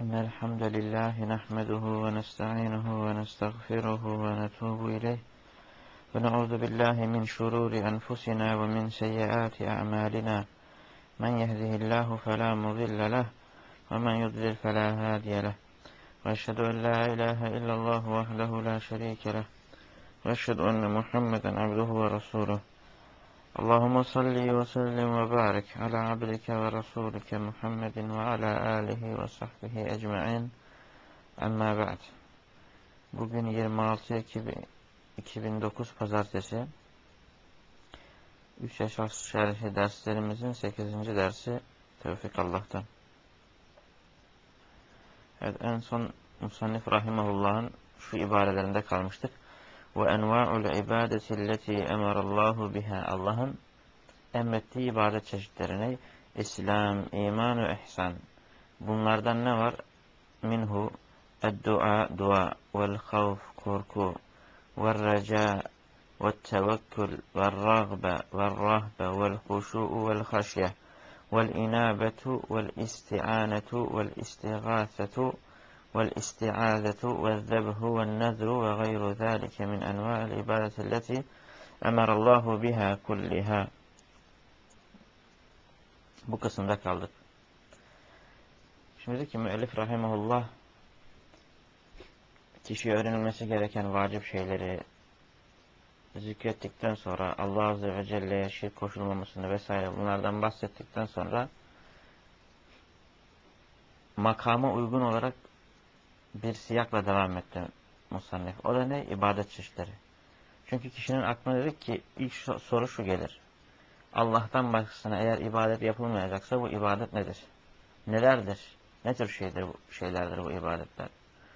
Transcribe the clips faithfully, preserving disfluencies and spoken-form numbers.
إن الحمد لله نحمده ونستعينه ونستغفره ونتوب إليه ونعوذ بالله من شرور أنفسنا ومن سيئات أعمالنا من يهده الله فلا مضل له ومن يضلل فلا هادي له وأشهد أن لا إله إلا الله وحده لا شريك له وأشهد أن محمدا عبده ورسوله اللهم صل وسلم وبارك على عبدك ورسولك محمد وعلى آله وصحبه ecmaîn. Amma ba'd. Bugün yirmi altı Ekim iki bin dokuz Pazartesi. Üç esas şerhi derslerimizin sekizinci dersi Tevfik Allah'tan. Evet, en son Musannif Rahimahullah'ın şu ibarelerinde kalmıştık. Ve enva'ul ibadetilleti emarallahu biha. Allah'ın emrettiği ibadet çeşitlerine İslam, iman ve ihsan. Bunlardan ne var? Minhu ed-dua, dua, vel havf, korku, vel reca, vel tevekkül, vel ragbe, vel rahbe, vel huşu'u, vel haşye, vel inabetu, vel isti'anetu, vel istigâsetu, والاستعاذة والذبح والنذر وغير ذلك من أنواع العبادة التي أمر الله بها كلها. Bu kısımda kaldık. Şimdi ki müellif rahimahullah kişiye öğrenilmesi gereken vacip şeyleri zikrettikten sonra Allah Azze ve Celle'ye şirk koşulmamasını vesaire bunlardan bahsettikten sonra makama uygun olarak bir siyakla devam etti musannif. O da ne? İbadet çeşitleri. Çünkü kişinin aklına dedik ki ilk soru şu gelir. Allah'tan başkasına eğer ibadet yapılmayacaksa bu ibadet nedir? Nelerdir? Ne tür şeydir bu, şeylerdir bu ibadetler?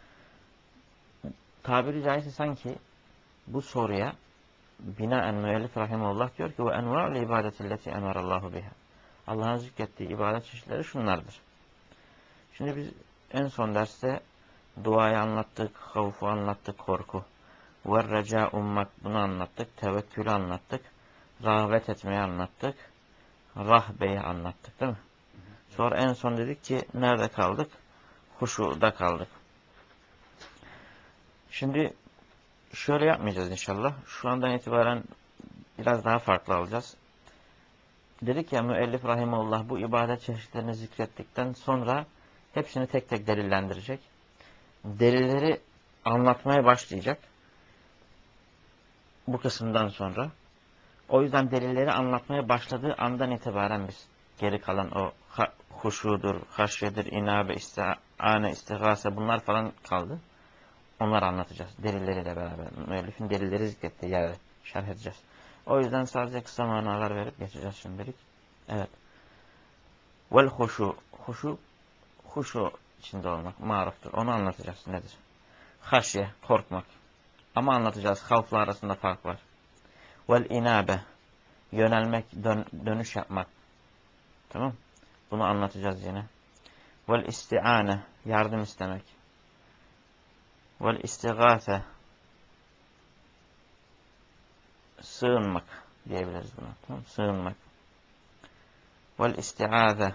Tabiri caizse sanki bu soruya binaen müellif rahimahullah diyor ki ve enva'ul ibadetilleti emarallahu biha. Allah'ın zikrettiği ibadet çeşitleri şunlardır. Şimdi biz en son derste duayı anlattık, havfu anlattık, korku. Ve reca ummak bunu anlattık, tevekkülü anlattık, rağbet etmeyi anlattık, rahbeyi anlattık değil mi? Sonra en son dedik ki nerede kaldık? Huşu'da kaldık. Şimdi şöyle yapmayacağız inşallah. Şu andan itibaren biraz daha farklı alacağız. Dedik ya müellif rahimahullah bu ibadet çeşitlerini zikrettikten sonra hepsini tek tek delillendirecek. Delilleri anlatmaya başlayacak. Bu kısımdan sonra. O yüzden delilleri anlatmaya başladığı andan itibaren biz geri kalan o huşudur, haşyedir, inabe, isti'ane, istigase bunlar falan kaldı. Onları anlatacağız. Delilleriyle beraber. Müellifin delilleri zikrettiği yerde şerh edeceğiz. O yüzden sadece kısa manalar verip geçeceğiz şimdilik. Evet. Vel huşu. Huşu, huşu içinde olmak. Maruftur. Onu anlatacağız. Nedir? Haşye, korkmak. Ama anlatacağız. Havfla arasında fark var. Vel inabe. Yönelmek, dön, dönüş yapmak. Tamam. Bunu anlatacağız yine. Vel isti'ane. Yardım istemek. Vel istigâse. Sığınmak diyebiliriz buna. Tamam. Sığınmak. Vel isti'âze.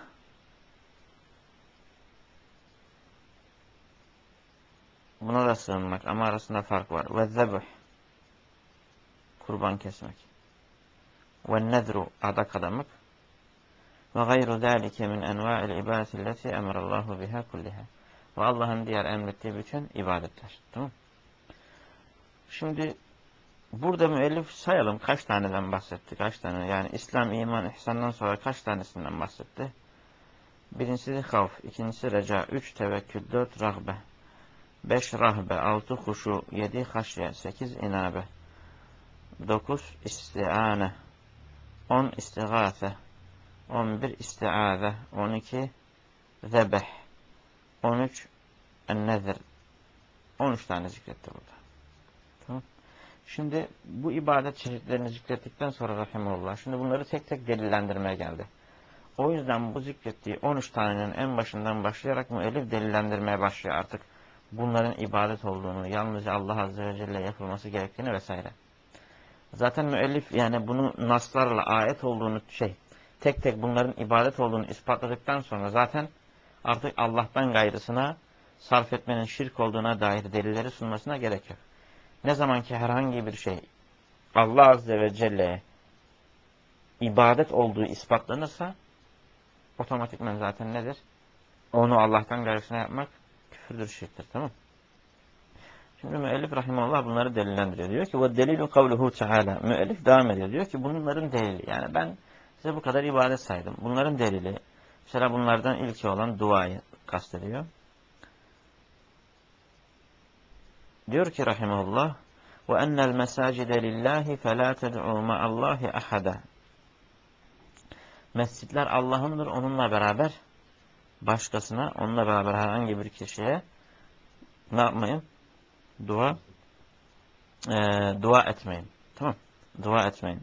Buna da sığınmak ama arasında fark var. Ve zebuh. Kurban kesmek. Ve nedru. Adak adamak. Ve gayru zâlike min envâ'il ibâdetilleti emarallahu biha kulliha. Ve Allah'ın diğer emrettiği bütün ibadetler. Tamam. Şimdi burada müellif sayalım kaç taneden bahsetti. Kaç tane? Yani İslam, iman, ihsandan sonra kaç tanesinden bahsetti? Birincisi havf, ikincisi reca, üç tevekkül, dört rahbe, beş rahbe, altı huşu, yedi haşye, sekiz inabe, dokuz isti'ane, on istigâse, on bir isti'âze, on iki zebeh, on üç ennezir. on üç tane zikretti burada. Tamam. Şimdi bu ibadet çeşitlerini zikrettikten sonra rahimullah, şimdi bunları tek tek delillendirmeye geldi. O yüzden bu zikrettiği on üç tanenin en başından başlayarak müellif delillendirmeye başlıyor artık. Bunların ibadet olduğunu, yalnızca Allah Azze ve Celle yapılması gerektiğini vesaire. Zaten müellif yani bunu naslarla ayet olduğunu şey, tek tek bunların ibadet olduğunu ispatladıktan sonra zaten artık Allah'tan gayrısına sarf etmenin şirk olduğuna dair delilleri sunmasına gerek yok. Ne zaman ki herhangi bir şey Allah Azze ve Celle'ye ibadet olduğu ispatlanırsa otomatikman zaten nedir? Onu Allah'tan gayrısına yapmak küfürdür, şirktir. Tamam. Şimdi müellif rahimahullah bunları delillendiriyor. Diyor ki ve delilu kavluhu teala. Müellif devam ediyor. Diyor ki bunların delili. Yani ben size bu kadar ibadet saydım. Bunların delili. Mesela bunlardan ilki olan duayı kastediyor. Diyor ki rahimahullah ve ennel mesacide lillahi felâ ted'û ma'allâhi ahada. Mescitler Allah'ındır. Onunla beraber başkasına, onunla beraber herhangi bir kişiye ne yapmayın? Dua e, dua etmeyin. Tamam. Dua etmeyin.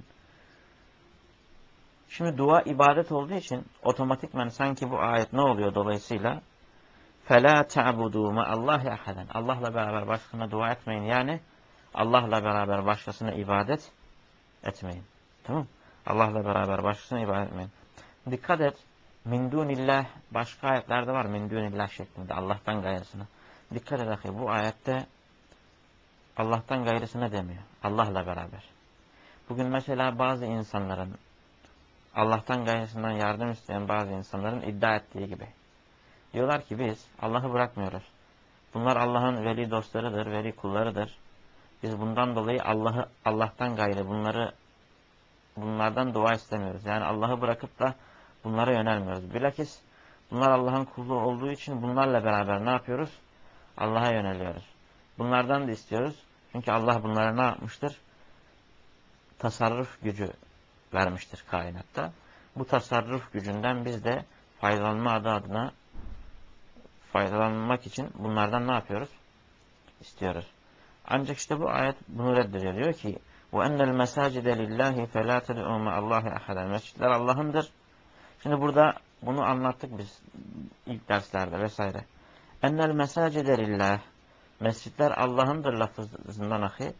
Şimdi dua ibadet olduğu için otomatikman sanki bu ayet ne oluyor dolayısıyla? فَلَا تَعْبُدُوا مَا اللّٰهِ اَحَدًا. Allah'la beraber başkasına dua etmeyin. Yani Allah'la beraber başkasına ibadet etmeyin. Tamam. Allah'la beraber başkasına ibadet etmeyin. Dikkat et. Min dunillah başka ayetlerde var. Min dunillah şeklinde. Allah'tan gayrısına. Dikkat et ahi. Bu ayette Allah'tan gayrısına demiyor. Allah'la beraber. Bugün mesela bazı insanların Allah'tan gayrısından yardım isteyen bazı insanların iddia ettiği gibi. Diyorlar ki biz Allah'ı bırakmıyoruz. Bunlar Allah'ın veli dostlarıdır, veli kullarıdır. Biz bundan dolayı Allah'ı Allah'tan gayrı bunları bunlardan dua istemiyoruz. Yani Allah'ı bırakıp da bunlara yönelmiyoruz. Bilakis bunlar Allah'ın kulu olduğu için bunlarla beraber ne yapıyoruz? Allah'a yöneliyoruz. Bunlardan da istiyoruz. Çünkü Allah bunlara ne yapmıştır? Tasarruf gücü vermiştir kainatta. Bu tasarruf gücünden biz de faydalanma adı adına faydalanmak için bunlardan ne yapıyoruz? İstiyoruz. Ancak işte bu ayet bunu reddediyor. Diyor ki وَاَنَّ الْمَسَاجِدَ لِلّٰهِ فَلَا تَدْعُوا مَا اللّٰهِ اَحَدًا. Mescitler Allah'ındır. Şimdi burada bunu anlattık biz ilk derslerde vesaire. اَنَّ الْمَسَاجِدَ لِلّٰهِ. Mescitler Allah'ındır lafızından ahi.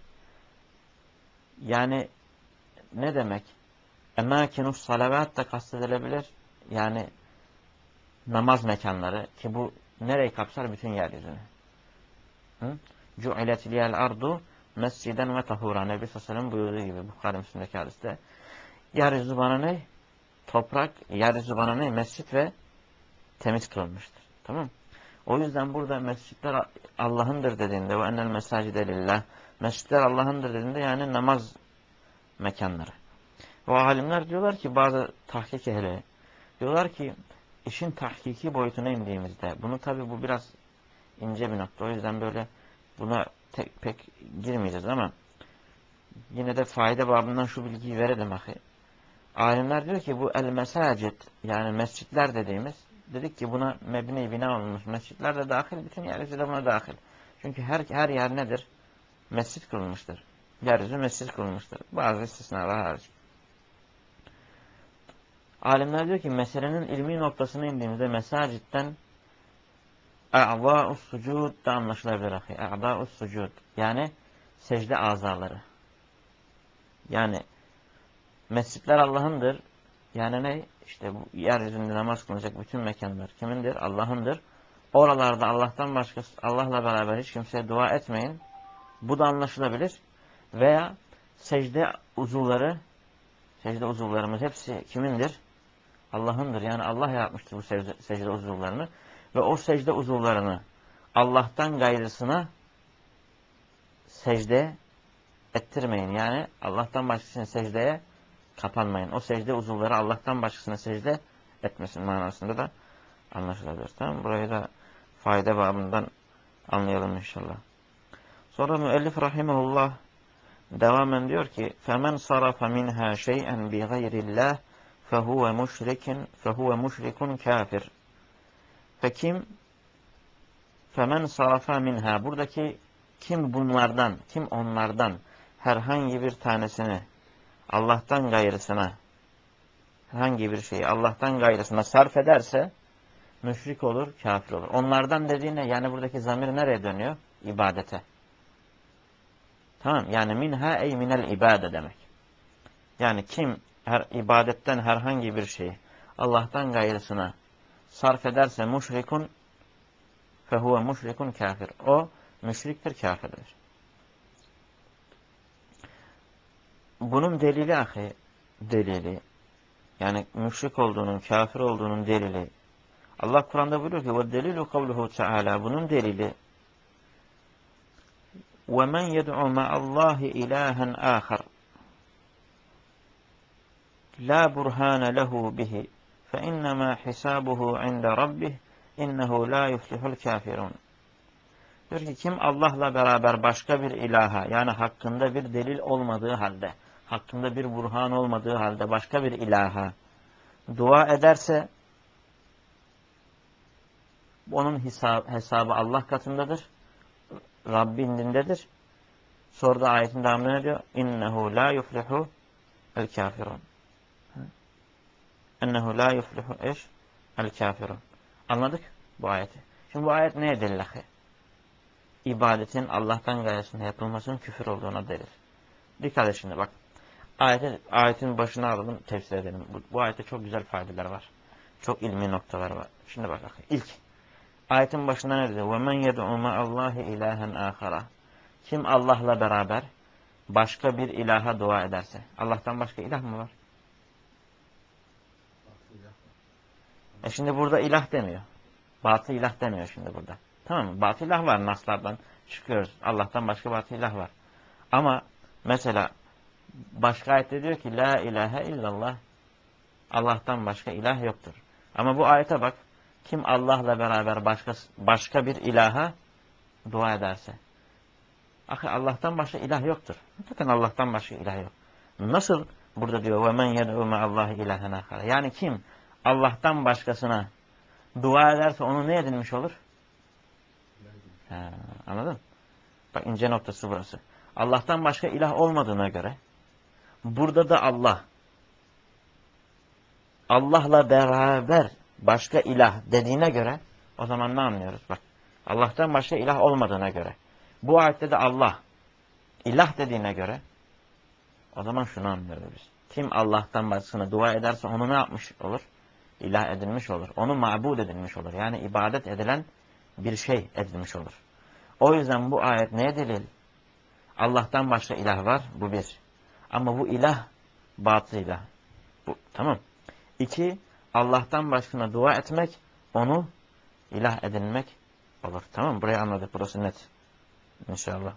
Yani ne demek? اَمَاكِنُ salavat da kastedilebilir. Yani namaz mekanları ki bu nereyi kapsar? Bütün yeryüzünü. Cu'ilet liyel ardu mesciden ve tahura. Nebi sallallahu aleyhi ve sellem buyurduğu gibi Bukhari Müslim'deki hadiste. Yeryüzü bana ne? Toprak, yeryüzü bana ne? Mescit ve temiz kılınmıştır. Tamam. O yüzden burada mescitler Allah'ındır dediğinde ve ennel mesacide lillah. Mescitler Allah'ındır dediğinde yani namaz mekanları. Ve alimler diyorlar ki bazı tahkik ehli diyorlar ki işin tahkiki boyutuna indiğimizde bunu tabi bu biraz ince bir nokta. O yüzden böyle buna tek, pek girmeyeceğiz ama yine de fayda babından şu bilgiyi verelim ahi. Alimler diyor ki bu el mesacid yani mescitler dediğimiz dedik ki buna mebni bina olmuş mescitler de dahil bütün yeryüzü de buna dahil. Çünkü her her yer nedir? Mescit kılınmıştır. Yeryüzü mescit kılınmıştır. Bazı istisnalar hariç. Alimler diyor ki meselenin ilmi noktasına indiğimizde mesacitten A'dâ'us sucud da anlaşılabilir ahi. A'dâ'us sucud. Yani secde azaları. Yani mescitler Allah'ındır. Yani ne? İşte bu yeryüzünde namaz kılınacak bütün mekanlar kimindir? Allah'ındır. Oralarda Allah'tan başkası, Allah'la beraber hiç kimseye dua etmeyin. Bu da anlaşılabilir. Veya secde uzuvları, secde uzuvlarımız hepsi kimindir? Allah'ındır. Yani Allah yapmıştır bu secde, secde uzuvlarını. Ve o secde uzuvlarını Allah'tan gayrısına secde ettirmeyin. Yani Allah'tan başkasına secdeye kapanmayın. O secde uzuvları Allah'tan başkasına secde etmesin manasında da anlaşılabilir. Tamam. Burayı da fayda babından anlayalım inşallah. Sonra müellif rahimehullah devamen diyor ki فَمَنْ صَرَفَ مِنْهَا شَيْئًا بِغَيْرِ اللّٰهِ فَهُوَ مُشْرِكٌ فَهُوَ مُشْرِكٌ kafir. Fekim femen sarafa minha. Buradaki kim bunlardan, kim onlardan herhangi bir tanesini Allah'tan gayrısına, herhangi bir şeyi Allah'tan gayrısına sarf ederse müşrik olur, kafir olur. Onlardan dediğine yani buradaki zamir nereye dönüyor? İbadete. Tamam. Yani minha ey minel ibade demek. Yani kim her ibadetten herhangi bir şeyi Allah'tan gayrısına sarf ederse müşrikun fehuve müşrikun kafir. O müşriktir, kafirdir. Bunun delili ahi, delili, yani müşrik olduğunun, kafir olduğunun delili. Allah Kur'an'da buyuruyor ki ve delilu kavluhu teala, bunun delili ve men yed'u ma'allahi ilahen ahar la burhane lehu bihi fe innema hisabuhu inde rabbih innehu la yuflihul kafirun. Diyor ki kim Allah'la beraber başka bir ilaha, yani hakkında bir delil olmadığı halde, hakkında bir burhan olmadığı halde başka bir ilaha dua ederse onun hesabı, hesabı Allah katındadır. Rabbi indindedir. Sonra da ayetin devamında ne diyor? İnnehu la yuflihu el kafirun. İnnehu la yuflihu eş el kafirun. Anladık bu ayeti. Şimdi bu ayet neye delil? İbadetin Allah'tan gayesinde yapılmasının küfür olduğuna delil. Dikkat et şimdi bak. Ayetin, ayetin başına alalım, tefsir edelim. Bu, bu ayette çok güzel faydeler var. Çok ilmi noktalar var. Şimdi bak. İlk ayetin başında ne diyor? وَمَنْ يَدْعُ مَا اللّٰهِ اِلَٰهًا آخَرًا. Kim Allah'la beraber başka bir ilaha dua ederse. Allah'tan başka ilah mı var? E şimdi burada ilah demiyor. Batıl ilah demiyor şimdi burada. Tamam mı? Batıl ilah var. Naslardan çıkıyoruz. Allah'tan başka batıl ilah var. Ama mesela başka ayette diyor ki la ilahe illallah. Allah'tan başka ilah yoktur. Ama bu ayete bak. Kim Allah'la beraber başka, başka bir ilaha dua ederse. Ahi Allah'tan başka ilah yoktur. Bakın Allah'tan başka ilah yok. Nasıl burada diyor ve men yed'u ma'allahi ilahen ahara. Yani kim Allah'tan başkasına dua ederse onu ne edinmiş olur? Ha, anladın? Bak ince noktası burası. Allah'tan başka ilah olmadığına göre burada da Allah Allah'la beraber başka ilah dediğine göre o zaman ne anlıyoruz? Bak Allah'tan başka ilah olmadığına göre bu ayette de Allah ilah dediğine göre o zaman şunu anlıyoruz biz. Kim Allah'tan başkasına dua ederse onu ne yapmış olur? İlah edilmiş olur. Onu mabud edilmiş olur. Yani ibadet edilen bir şey edilmiş olur. O yüzden bu ayet neye delil? Allah'tan başka ilah var. Bu bir. Ama bu ilah batıl ilah. Bu, tamam. İki, Allah'tan başkasına dua etmek, onu ilah edinmek olur. Tamam mı? Burayı anladık. Burası net. İnşallah.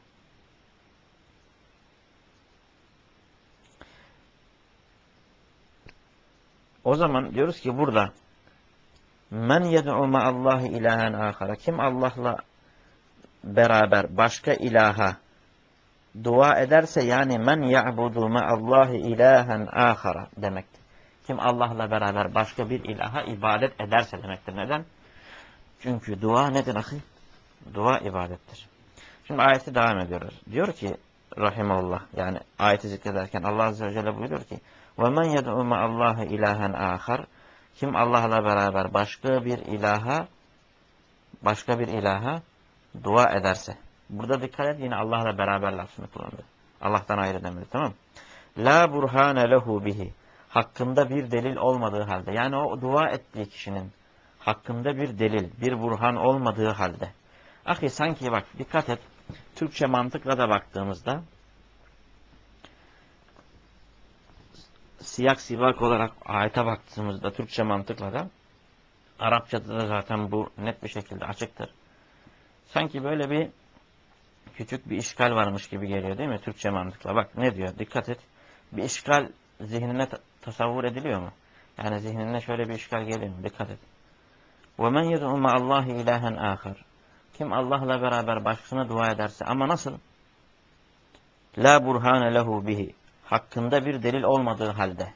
O zaman diyoruz ki burada men yed'u ma'allahi ilahen ahara. Kim Allah'la beraber başka ilaha dua ederse yani men ya'budu ma'allahi ilahen ahara demektir. Kim Allah'la beraber başka bir ilaha ibadet ederse demektir. Neden? Çünkü dua nedir ahi? Dua ibadettir. Şimdi ayeti devam ediyoruz. Diyor ki rahimallah, yani ayeti zikrederken Allah Azze ve Celle buyuruyor ki وَمَنْ يَدْعُ مَا اللّٰهِ اِلَٰهًا آخَرٍ. Kim Allah'la beraber başka bir ilaha başka bir ilaha dua ederse. Burada dikkat et, yine Allah'la beraber lafını kullanıyor. Allah'tan ayrı demedi, tamam mı? La burhane lehu bihi. Hakkında bir delil olmadığı halde. Yani o dua ettiği kişinin hakkında bir delil, bir burhan olmadığı halde. Ahi sanki bak dikkat et. Türkçe mantıkla da baktığımızda siyak sivak olarak ayete baktığımızda Türkçe mantıkla da Arapçada da zaten bu net bir şekilde açıktır. Sanki böyle bir küçük bir işgal varmış gibi geliyor değil mi Türkçe mantıkla? Bak ne diyor? Dikkat et. Bir işgal zihnine tasavvur ediliyor mu? Yani zihnine şöyle bir işgal geliyor mu? Dikkat et. وَمَنْ يَدْعُ مَا اللّٰهِ اِلَٰهًا آخَرٍ. Kim Allah'la beraber başkasına dua ederse ama nasıl? La burhane lehu bihi. Hakkında bir delil olmadığı halde.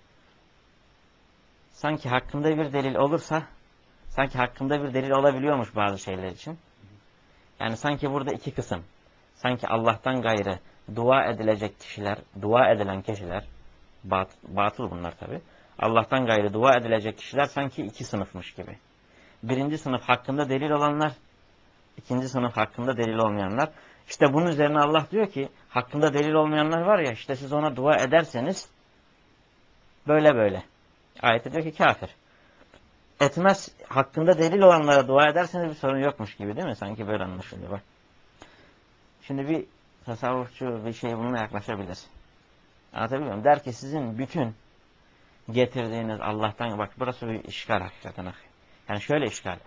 Sanki hakkında bir delil olursa, sanki hakkında bir delil olabiliyormuş bazı şeyler için. Yani sanki burada iki kısım. Sanki Allah'tan gayrı dua edilecek kişiler, dua edilen kişiler, bat, batıl bunlar tabi. Allah'tan gayrı dua edilecek kişiler sanki iki sınıfmış gibi. Birinci sınıf hakkında delil olanlar, ikinci sınıf hakkında delil olmayanlar. İşte bunun üzerine Allah diyor ki, hakkında delil olmayanlar var ya, işte siz ona dua ederseniz, böyle böyle. Ayette diyor ki kafir. etmez, hakkında delil olanlara dua ederseniz bir sorun yokmuş gibi değil mi? Sanki böyle anlaşılıyor bak. Şimdi bir tasavvufçu bir şey bununla yaklaşabilir. Anlatabiliyor muyum? Der ki sizin bütün getirdiğiniz Allah'tan, bak burası bir işgal hakikaten. Yani şöyle işgal.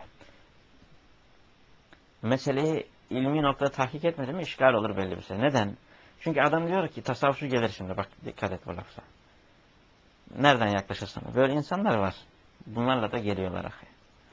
Meseleyi ilmi noktada tahkik etmedi mi işgal olur belli bir şey. Neden? Çünkü adam diyor ki tasavvufçu gelir şimdi, bak dikkat et bu lafza. Nereden yaklaşırsın? Böyle insanlar var. Bunlarla da geliyorlar ahi.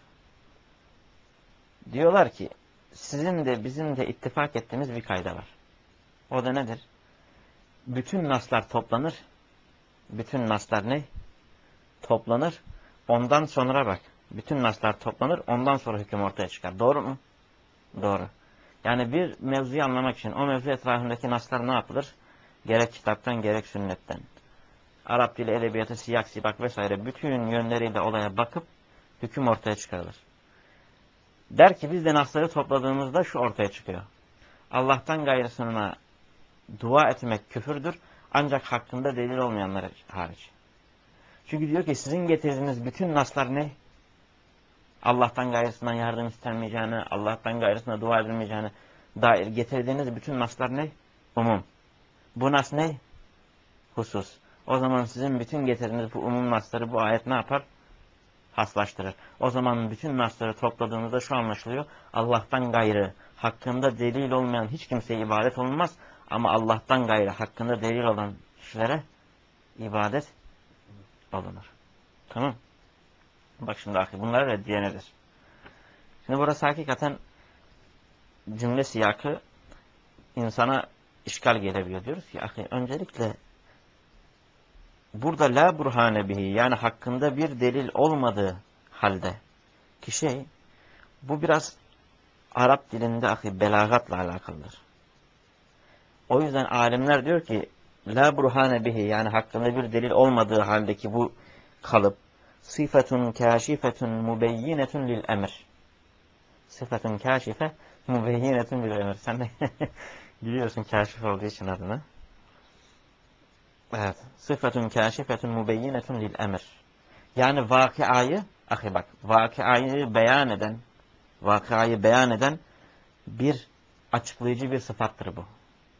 Diyorlar ki sizin de bizim de ittifak ettiğimiz bir kayda var. O da nedir? Bütün naslar toplanır. Bütün naslar ne? Toplanır. Ondan sonra bak. Bütün naslar toplanır. Ondan sonra hüküm ortaya çıkar. Doğru mu? Doğru. Yani bir mevzuyu anlamak için o mevzu etrafındaki naslar ne yapılır? Gerek kitaptan gerek sünnetten. Arap dili, edebiyatı, siyak, sibak vesaire bütün yönleriyle olaya bakıp hüküm ortaya çıkarılır. Der ki biz de nasları topladığımızda şu ortaya çıkıyor. Allah'tan gayrısına dua etmek küfürdür. Ancak hakkında delil olmayanlar hariç. Çünkü diyor ki sizin getirdiğiniz bütün naslar ne? Allah'tan gayrısından yardım istenmeyeceğini, Allah'tan gayrısına dua edilmeyeceğini dair getirdiğiniz bütün naslar ne? Umum. Bu nas ne? Husus. O zaman sizin bütün getirdiğiniz bu umum nasları bu ayet ne yapar? Haslaştırır. O zaman bütün nasları topladığımızda şu anlaşılıyor. Allah'tan gayrı hakkında delil olmayan hiç kimseye ibadet olunmaz. Ama Allah'tan gayrı hakkında delil olan kişilere ibadet olunur. Tamam. Bak şimdi ahi bunlara reddiye nedir? Şimdi burası hakikaten cümle siyakı insana işgal gelebiliyor. Diyoruz ki ahi öncelikle burada la burhane bihi yani hakkında bir delil olmadığı halde ki şey bu biraz Arap dilinde ahi belagatla alakalıdır. O yüzden alimler diyor ki la burhane bihi yani hakkında bir delil olmadığı haldeki bu kalıp sıfatun kâşifetun mubeyyinetun lil emr. Sıfatun kâşife mubeyyinetun lil emr. Sen de biliyorsun kâşif olduğu için adını. Evet. Sıfatun kâşifetun mubeyyinetun lil emr. Yani vakıayı, ahi bak, vakıayı beyan eden, vakıayı beyan eden bir açıklayıcı bir sıfattır bu.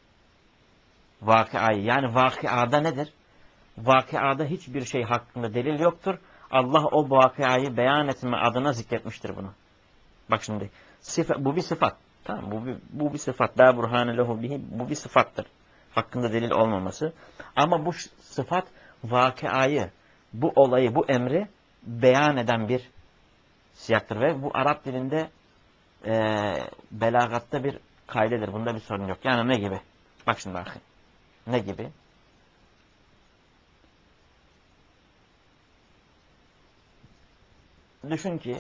Vakıayı. Yani vakıada nedir? Vakıada hiçbir şey hakkında delil yoktur. Allah o vakıayı beyan etme adına zikretmiştir bunu. Bak şimdi, sıfat, bu bir sıfat. Tamam, bu bir, bu bir sıfat. La burhane lehu bihi, bu bir sıfattır. Hakkında delil olmaması. Ama bu sıfat vakıayı, bu olayı, bu emri beyan eden bir siyaktır. Ve bu Arap dilinde e, belagatta bir kaydedir. Bunda bir sorun yok. Yani ne gibi? Bak şimdi bakın. Ne gibi? Düşün ki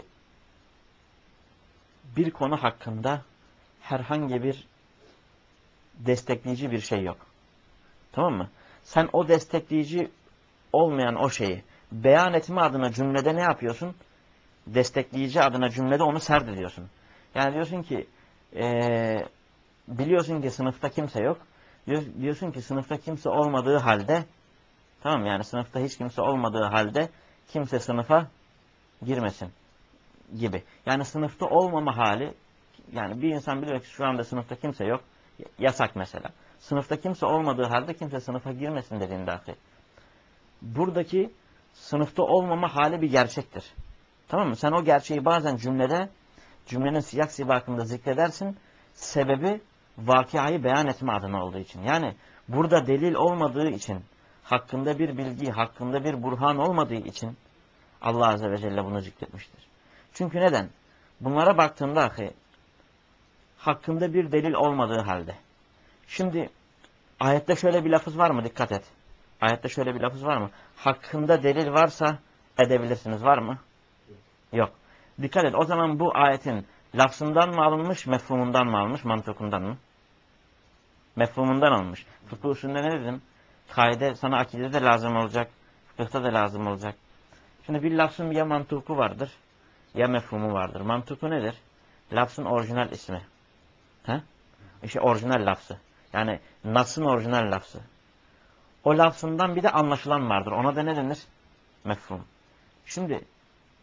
bir konu hakkında herhangi bir destekleyici bir şey yok. Tamam mı? Sen o destekleyici olmayan o şeyi beyan etme adına cümlede ne yapıyorsun? Destekleyici adına cümlede onu serdediyorsun. Yani diyorsun ki ee, biliyorsun ki sınıfta kimse yok. Diyorsun ki sınıfta kimse olmadığı halde tamam mı? Yani sınıfta hiç kimse olmadığı halde kimse sınıfa girmesin gibi. Yani sınıfta olmama hali yani bir insan biliyor ki şu anda sınıfta kimse yok. Yasak mesela. Sınıfta kimse olmadığı halde kimse sınıfa girmesin dediğinde ahi. Buradaki sınıfta olmama hali bir gerçektir. Tamam mı? Sen o gerçeği bazen cümlede cümlenin siyak sibakında zikredersin. Sebebi vakıayı beyan etme adına olduğu için. Yani burada delil olmadığı için hakkında bir bilgi, hakkında bir burhan olmadığı için Allah Azze ve Celle bunu zikretmiştir. Çünkü neden? Bunlara baktığında ahi hakkında bir delil olmadığı halde. Şimdi ayette şöyle bir lafız var mı? Dikkat et. Ayette şöyle bir lafız var mı? Hakkında delil varsa edebilirsiniz. Var mı? Yok. Dikkat et. O zaman bu ayetin lafzından mı alınmış, mefhumundan mı alınmış, mantıkundan mı? Mefhumundan alınmış. Fıkıh usulünde ne dedim? Kaide sana akide de lazım olacak, fıkıhta da lazım olacak. Şimdi bir lafzın ya mantuku vardır, ya mefhumu vardır. Mantuku nedir? Lafzın orijinal ismi. He? İşte orijinal lafzı. Yani nasın orijinal lafzı. O lafzından bir de anlaşılan vardır. Ona da ne denir? Mefhum. Şimdi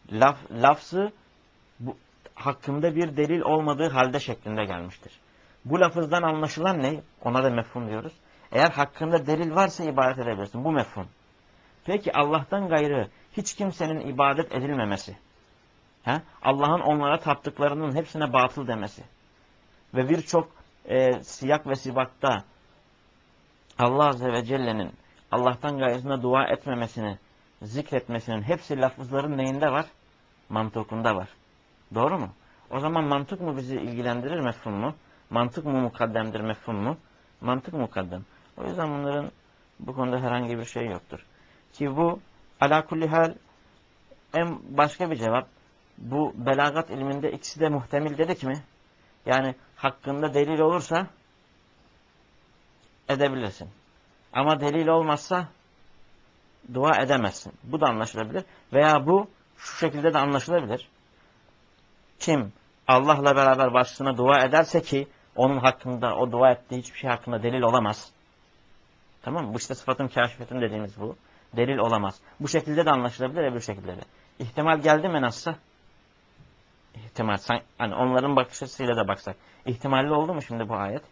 Laf, lafzı bu, hakkında bir delil olmadığı halde şeklinde gelmiştir. Bu lafızdan anlaşılan ne? Ona da mefhum diyoruz. Eğer hakkında delil varsa ibadet edebilirsin. Bu mefhum. Peki Allah'tan gayrı hiç kimsenin ibadet edilmemesi, Allah'ın onlara taptıklarının hepsine batıl demesi ve birçok e, siyak ve sibakta Allah Azze ve Celle'nin Allah'tan gayrısına dua etmemesini, zikretmesinin hepsi lafızların neyinde var? Mantıkında var. Doğru mu? O zaman mantık mı bizi ilgilendirir, mefhum mu? Mantık mı mukaddemdir, mefhum mu? Mantık mukaddem. O yüzden bunların bu konuda herhangi bir şey yoktur. Ki bu ala kulli hal en başka bir cevap. Bu belagat ilminde ikisi de muhtemel dedik mi? Yani hakkında delil olursa edebilirsin. Ama delil olmazsa dua edemezsin. Bu da anlaşılabilir. Veya bu şu şekilde de anlaşılabilir. Kim Allah'la beraber başkasına dua ederse ki onun hakkında, o dua ettiği hiçbir şey hakkında delil olamaz. Tamam mı? Bu işte sıfatın kâşifetün dediğimiz bu. Delil olamaz. Bu şekilde de anlaşılabilir, öbür şekilde de. İhtimal geldi mi nasılsa? İhtimal. Hani onların bakış açısıyla da baksak. İhtimalli oldu mu şimdi bu ayet?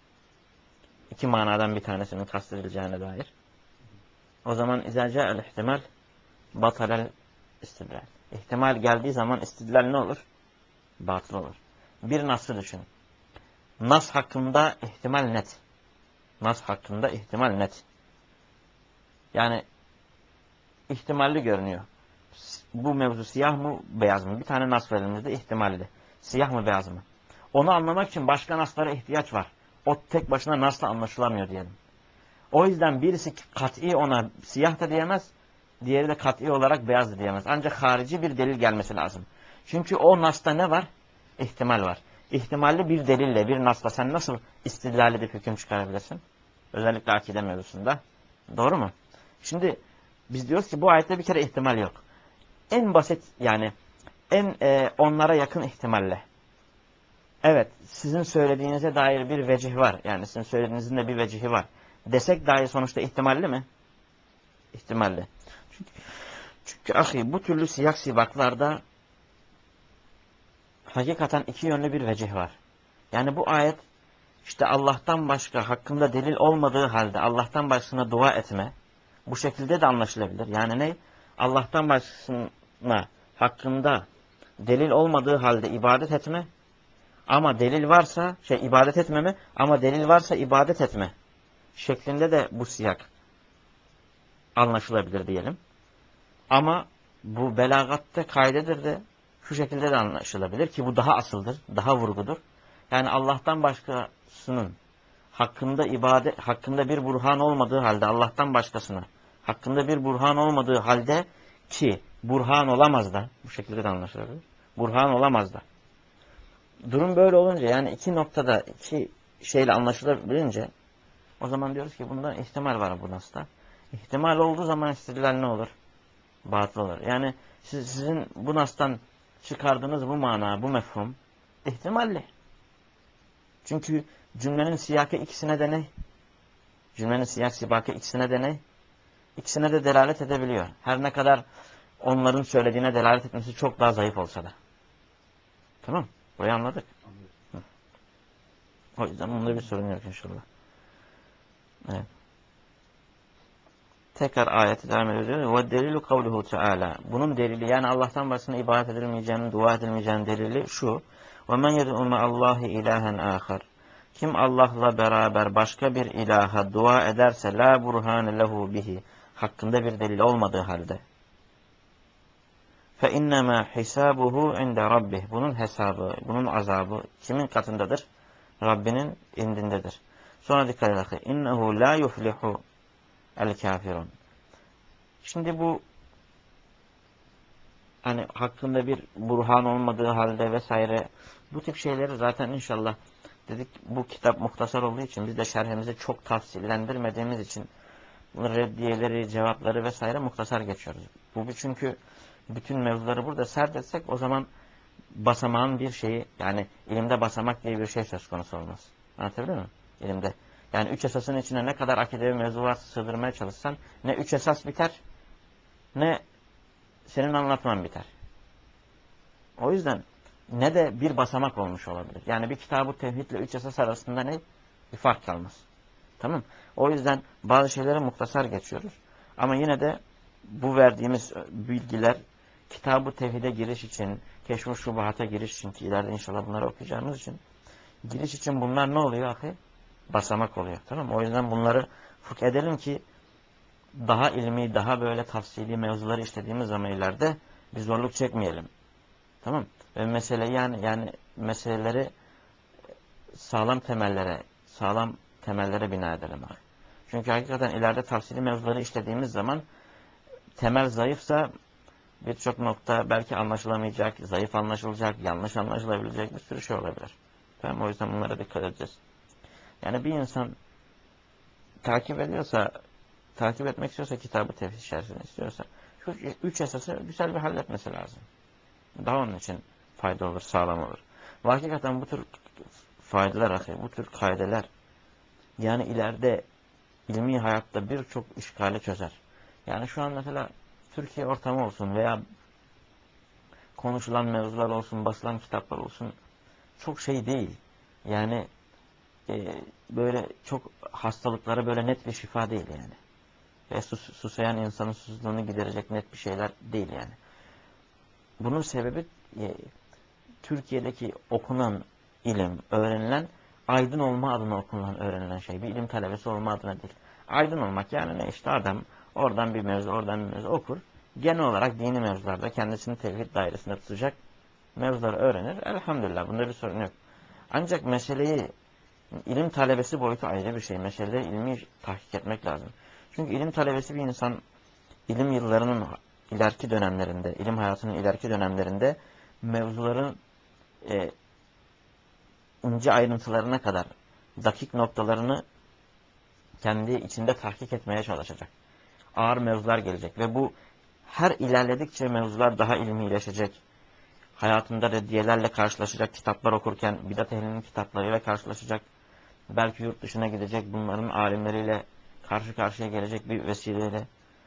İki manadan bir tanesinin kastedileceğine dair. O zaman izâ câ'el ihtimal batalel istidlal. İhtimal geldiği zaman istidlal ne olur? Batıl olur. Bir nasıl düşün. Nas hakkında ihtimal net. Nas hakkında ihtimal net. Yani ihtimalli görünüyor. Bu mevzu siyah mı beyaz mı? Bir tane nas verilmişti ihtimalli. Siyah mı beyaz mı? Onu anlamak için başka naslara ihtiyaç var. O tek başına nasla anlaşılamıyor diyelim. O yüzden birisi kat'i ona siyah da diyemez, diğeri de kat'i olarak beyaz da diyemez. Ancak harici bir delil gelmesi lazım. Çünkü o nasta ne var? İhtimal var. İhtimalli bir delille, bir nasla sen nasıl istidlal edip hüküm çıkarabilirsin? Özellikle akide mevzusunda. Doğru mu? Şimdi biz diyoruz ki bu ayette bir kere ihtimal yok. En basit yani en e, onlara yakın ihtimalle. Evet, sizin söylediğinize dair bir vecih var. Yani sizin söylediğinizin de bir vecihi var. Desek dahi sonuçta ihtimalli mi? İhtimalli. Çünkü, çünkü ahi bu türlü siyak sibaklarda hakikaten iki yönlü bir vecih var. Yani bu ayet işte Allah'tan başka hakkında delil olmadığı halde Allah'tan başkasına dua etme. Bu şekilde de anlaşılabilir. Yani ne? Allah'tan başkasına hakkında delil olmadığı halde ibadet etme. Ama delil varsa, şey ibadet etmeme ama delil varsa ibadet etme şeklinde de bu siyak anlaşılabilir diyelim. Ama bu belagatte kaydedir de şu şekilde de anlaşılabilir ki bu daha asıldır, daha vurgudur. Yani Allah'tan başkasının hakkında ibadet, hakkında bir burhan olmadığı halde Allah'tan başkasına hakkında bir burhan olmadığı halde ki burhan olamaz da bu şekilde de anlaşılabilir. Burhan olamaz da. Durum böyle olunca yani iki noktada iki şeyle anlaşılabilince o zaman diyoruz ki bunda ihtimal var bu nasda. İhtimal olduğu zaman istidlal ne olur? Batıl olur. Yani siz, sizin bu nastan çıkardığınız bu mana, bu mefhum ihtimalli. Çünkü cümlenin siyakı ikisine de ne? Cümlenin siyak sibakı ikisine de ne? İkisine de delalet edebiliyor. Her ne kadar onların söylediğine delalet etmesi çok daha zayıf olsa da. Tamam. Burayı anladık. Hı. O yüzden bunda bir sorun yok inşallah. Evet. Tekrar ayeti devam ediyor. Ve delilu kavluhu teala. Bunun delili yani Allah'tan başkasına ibadet edilmeyeceğinin, dua edilmeyeceğinin delili şu. Ve men yed'u ma'allahi ilahen ahar. Kim Allah'la beraber başka bir ilaha dua ederse la burhane lehu bihi. Hakkında bir delil olmadığı halde. Fe innema hisabuhu inde rabbih. Bunun hesabı, bunun azabı kimin katındadır? Rabbinin indindedir. Sonra dikkat edin. İnnehu la yuflihu el kafirun. Şimdi bu hani hakkında bir burhan olmadığı halde vesaire bu tip şeyleri zaten inşallah dedik bu kitap muhtasar olduğu için biz de şerhimizi çok tafsillendirmediğimiz için reddiyeleri, cevapları vesaire muhtasar geçiyoruz. Bu çünkü bütün mevzuları burada serdetsek o zaman basamağın bir şeyi yani ilimde basamak diye bir şey söz konusu olmaz. Anlatabiliyor muyum? İlimde. Yani üç esasın içine ne kadar akidevi mevzu var sığdırmaya çalışsan ne üç esas biter ne senin anlatman biter. O yüzden ne de bir basamak olmuş olabilir. Yani bir Kitab-ı Tevhid ile üç esas arasında ne? Bir fark kalmaz. Tamam. O yüzden bazı şeylere muhtasar geçiyoruz. Ama yine de bu verdiğimiz bilgiler Kitab-ı Tevhid'e giriş için, Keşf-ı Şubuhat'a giriş için, ki ileride inşallah bunları okuyacağımız için, giriş için bunlar ne oluyor ahi? Basamak oluyor. Tamam mı? O yüzden bunları fıkh edelim ki daha ilmi, daha böyle tafsili mevzuları işlediğimiz zaman ileride bir zorluk çekmeyelim. Tamam. Ve mesele yani yani meseleleri sağlam temellere, sağlam temellere bina edelim. Çünkü hakikaten ileride tafsili mevzuları işlediğimiz zaman temel zayıfsa birçok nokta belki anlaşılamayacak, zayıf anlaşılacak, yanlış anlaşılabilecek bir sürü şey olabilir. Tamam. O yüzden bunlara dikkat edeceğiz. Yani bir insan takip ediyorsa, takip etmek istiyorsa Kitab-ı Tevhid şerhini istiyorsa şu üç esası güzel bir halletmesi lazım. Daha onun için fayda olur, sağlam olur. Ve hakikaten bu tür faydalar, bu tür kaideler yani ileride ilmi hayatta birçok işgali çözer. Yani şu an mesela Türkiye ortamı olsun veya konuşulan mevzular olsun, basılan kitaplar olsun çok şey değil. Yani e, böyle çok hastalıklara böyle net bir şifa değil yani. Ve sus, susayan insanın susuzluğunu giderecek net bir şeyler değil yani. Bunun sebebi e, Türkiye'deki okunan ilim, öğrenilen aydın olma adına okunan, öğrenilen şey. Bir ilim talebesi olma adına değil. Aydın olmak yani ne işte adam oradan bir mevzu, oradan bir mevzu okur. Genel olarak dini mevzularda kendisini tevhid dairesinde tutacak mevzuları öğrenir. Elhamdülillah bunda bir sorun yok. Ancak meseleyi ilim talebesi boyutu ayrı bir şey. Meseleleri ilmi tahkik etmek lazım. Çünkü ilim talebesi bir insan ilim yıllarının ileriki dönemlerinde, ilim hayatının ileriki dönemlerinde mevzuların e, ince ayrıntılarına kadar dakik noktalarını kendi içinde tahkik etmeye çalışacak. Ağır mevzular gelecek ve bu her ilerledikçe mevzular daha ilmileşecek. Hayatında reddiyelerle karşılaşacak, kitaplar okurken bidat ehlinin kitaplarıyla karşılaşacak. Belki yurt dışına gidecek, bunların alimleriyle karşı karşıya gelecek bir vesileyle.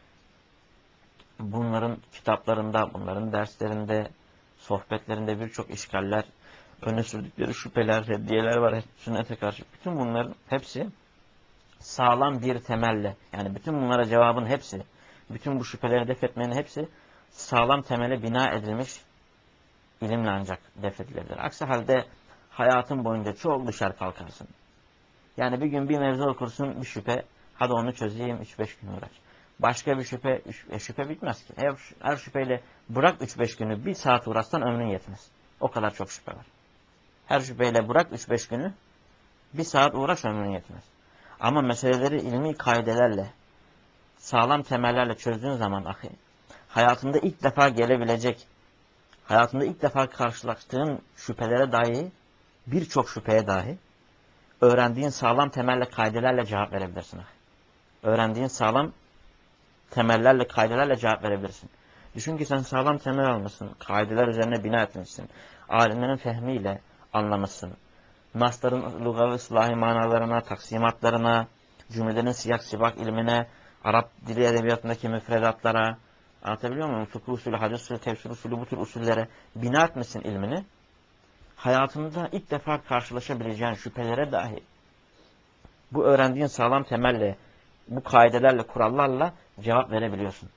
Bunların kitaplarında, bunların derslerinde, sohbetlerinde birçok işgaller, öne sürdükleri şüpheler, reddiyeler var sünnete karşı. Bütün bunların hepsi sağlam bir temelle, yani bütün bunlara cevabın hepsi, bütün bu şüpheleri def etmenin hepsi sağlam temele bina edilmiş ilimle ancak def edilebilir. Aksi halde hayatın boyunca çok düşer kalkarsın. Yani bir gün bir mevzu okursun, bir şüphe, hadi onu çözeyim, üç beş gün uğraş. Başka bir şüphe, e, şüphe bitmez ki. Her, her şüpheyle bırak üç beş günü, bir saat uğraşsan ömrün yetmez. O kadar çok şüphe var. Her şüpheyle bırak üç beş günü, bir saat uğraş ömrün yetmez. Ama meseleleri ilmi kaidelerle, sağlam temellerle çözdüğün zaman ahi, hayatında ilk defa gelebilecek, hayatında ilk defa karşılaştığın şüphelere dahi, birçok şüpheye dahi, öğrendiğin sağlam temelle kaidelerle cevap verebilirsin. Öğrendiğin sağlam temellerle, kaidelerle cevap verebilirsin. Düşün ki sen sağlam temel almışsın, kaideler üzerine bina etmişsin, alimlerin fehmiyle anlamışsın. Nasların lugavi ıslahi manalarına, taksimatlarına, cümlelerin siyak sibak ilmine, Arap dili edebiyatındaki müfredatlara, anlatabiliyor muyum? Fıkıh usulü, hadis usulü, tefsir usulü, bu tür usullere bina etmişsin ilmini. Hayatında ilk defa karşılaşabileceğin şüphelere dahi bu öğrendiğin sağlam temelle, bu kaidelerle, kurallarla cevap verebiliyorsun.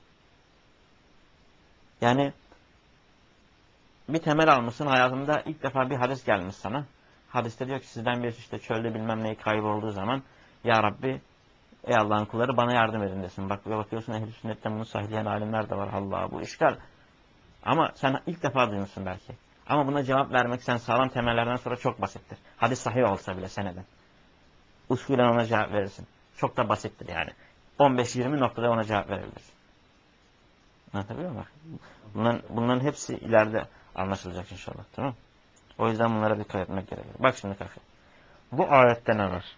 Yani bir temel almışsın, hayatında ilk defa bir hadis gelmiş sana. Hadiste diyor ki sizden bir işte çölde bilmem neyi kaybolduğu zaman ya Rabbi, ey Allah'ın kulları bana yardım edin desin. Bak bakıyorsun ehl-i sünnetten bunu sahihleyen alimler de var. Allah bu işgal. Ama sen ilk defa duymuşsun belki. Ama buna cevap vermek sen sağlam temellerden sonra çok basittir. Hadis sahih olsa bile seneden. Usulen ona cevap verirsin. Çok da basittir yani. on beş yirmi noktada ona cevap verebilirsin. Anlatabiliyor muyum? Bunların, bunların hepsi ileride anlaşılacak inşallah. Tamam. O yüzden bunlara dikkat etmek gerekir. Bak şimdi kafe. Bu ayette ne var?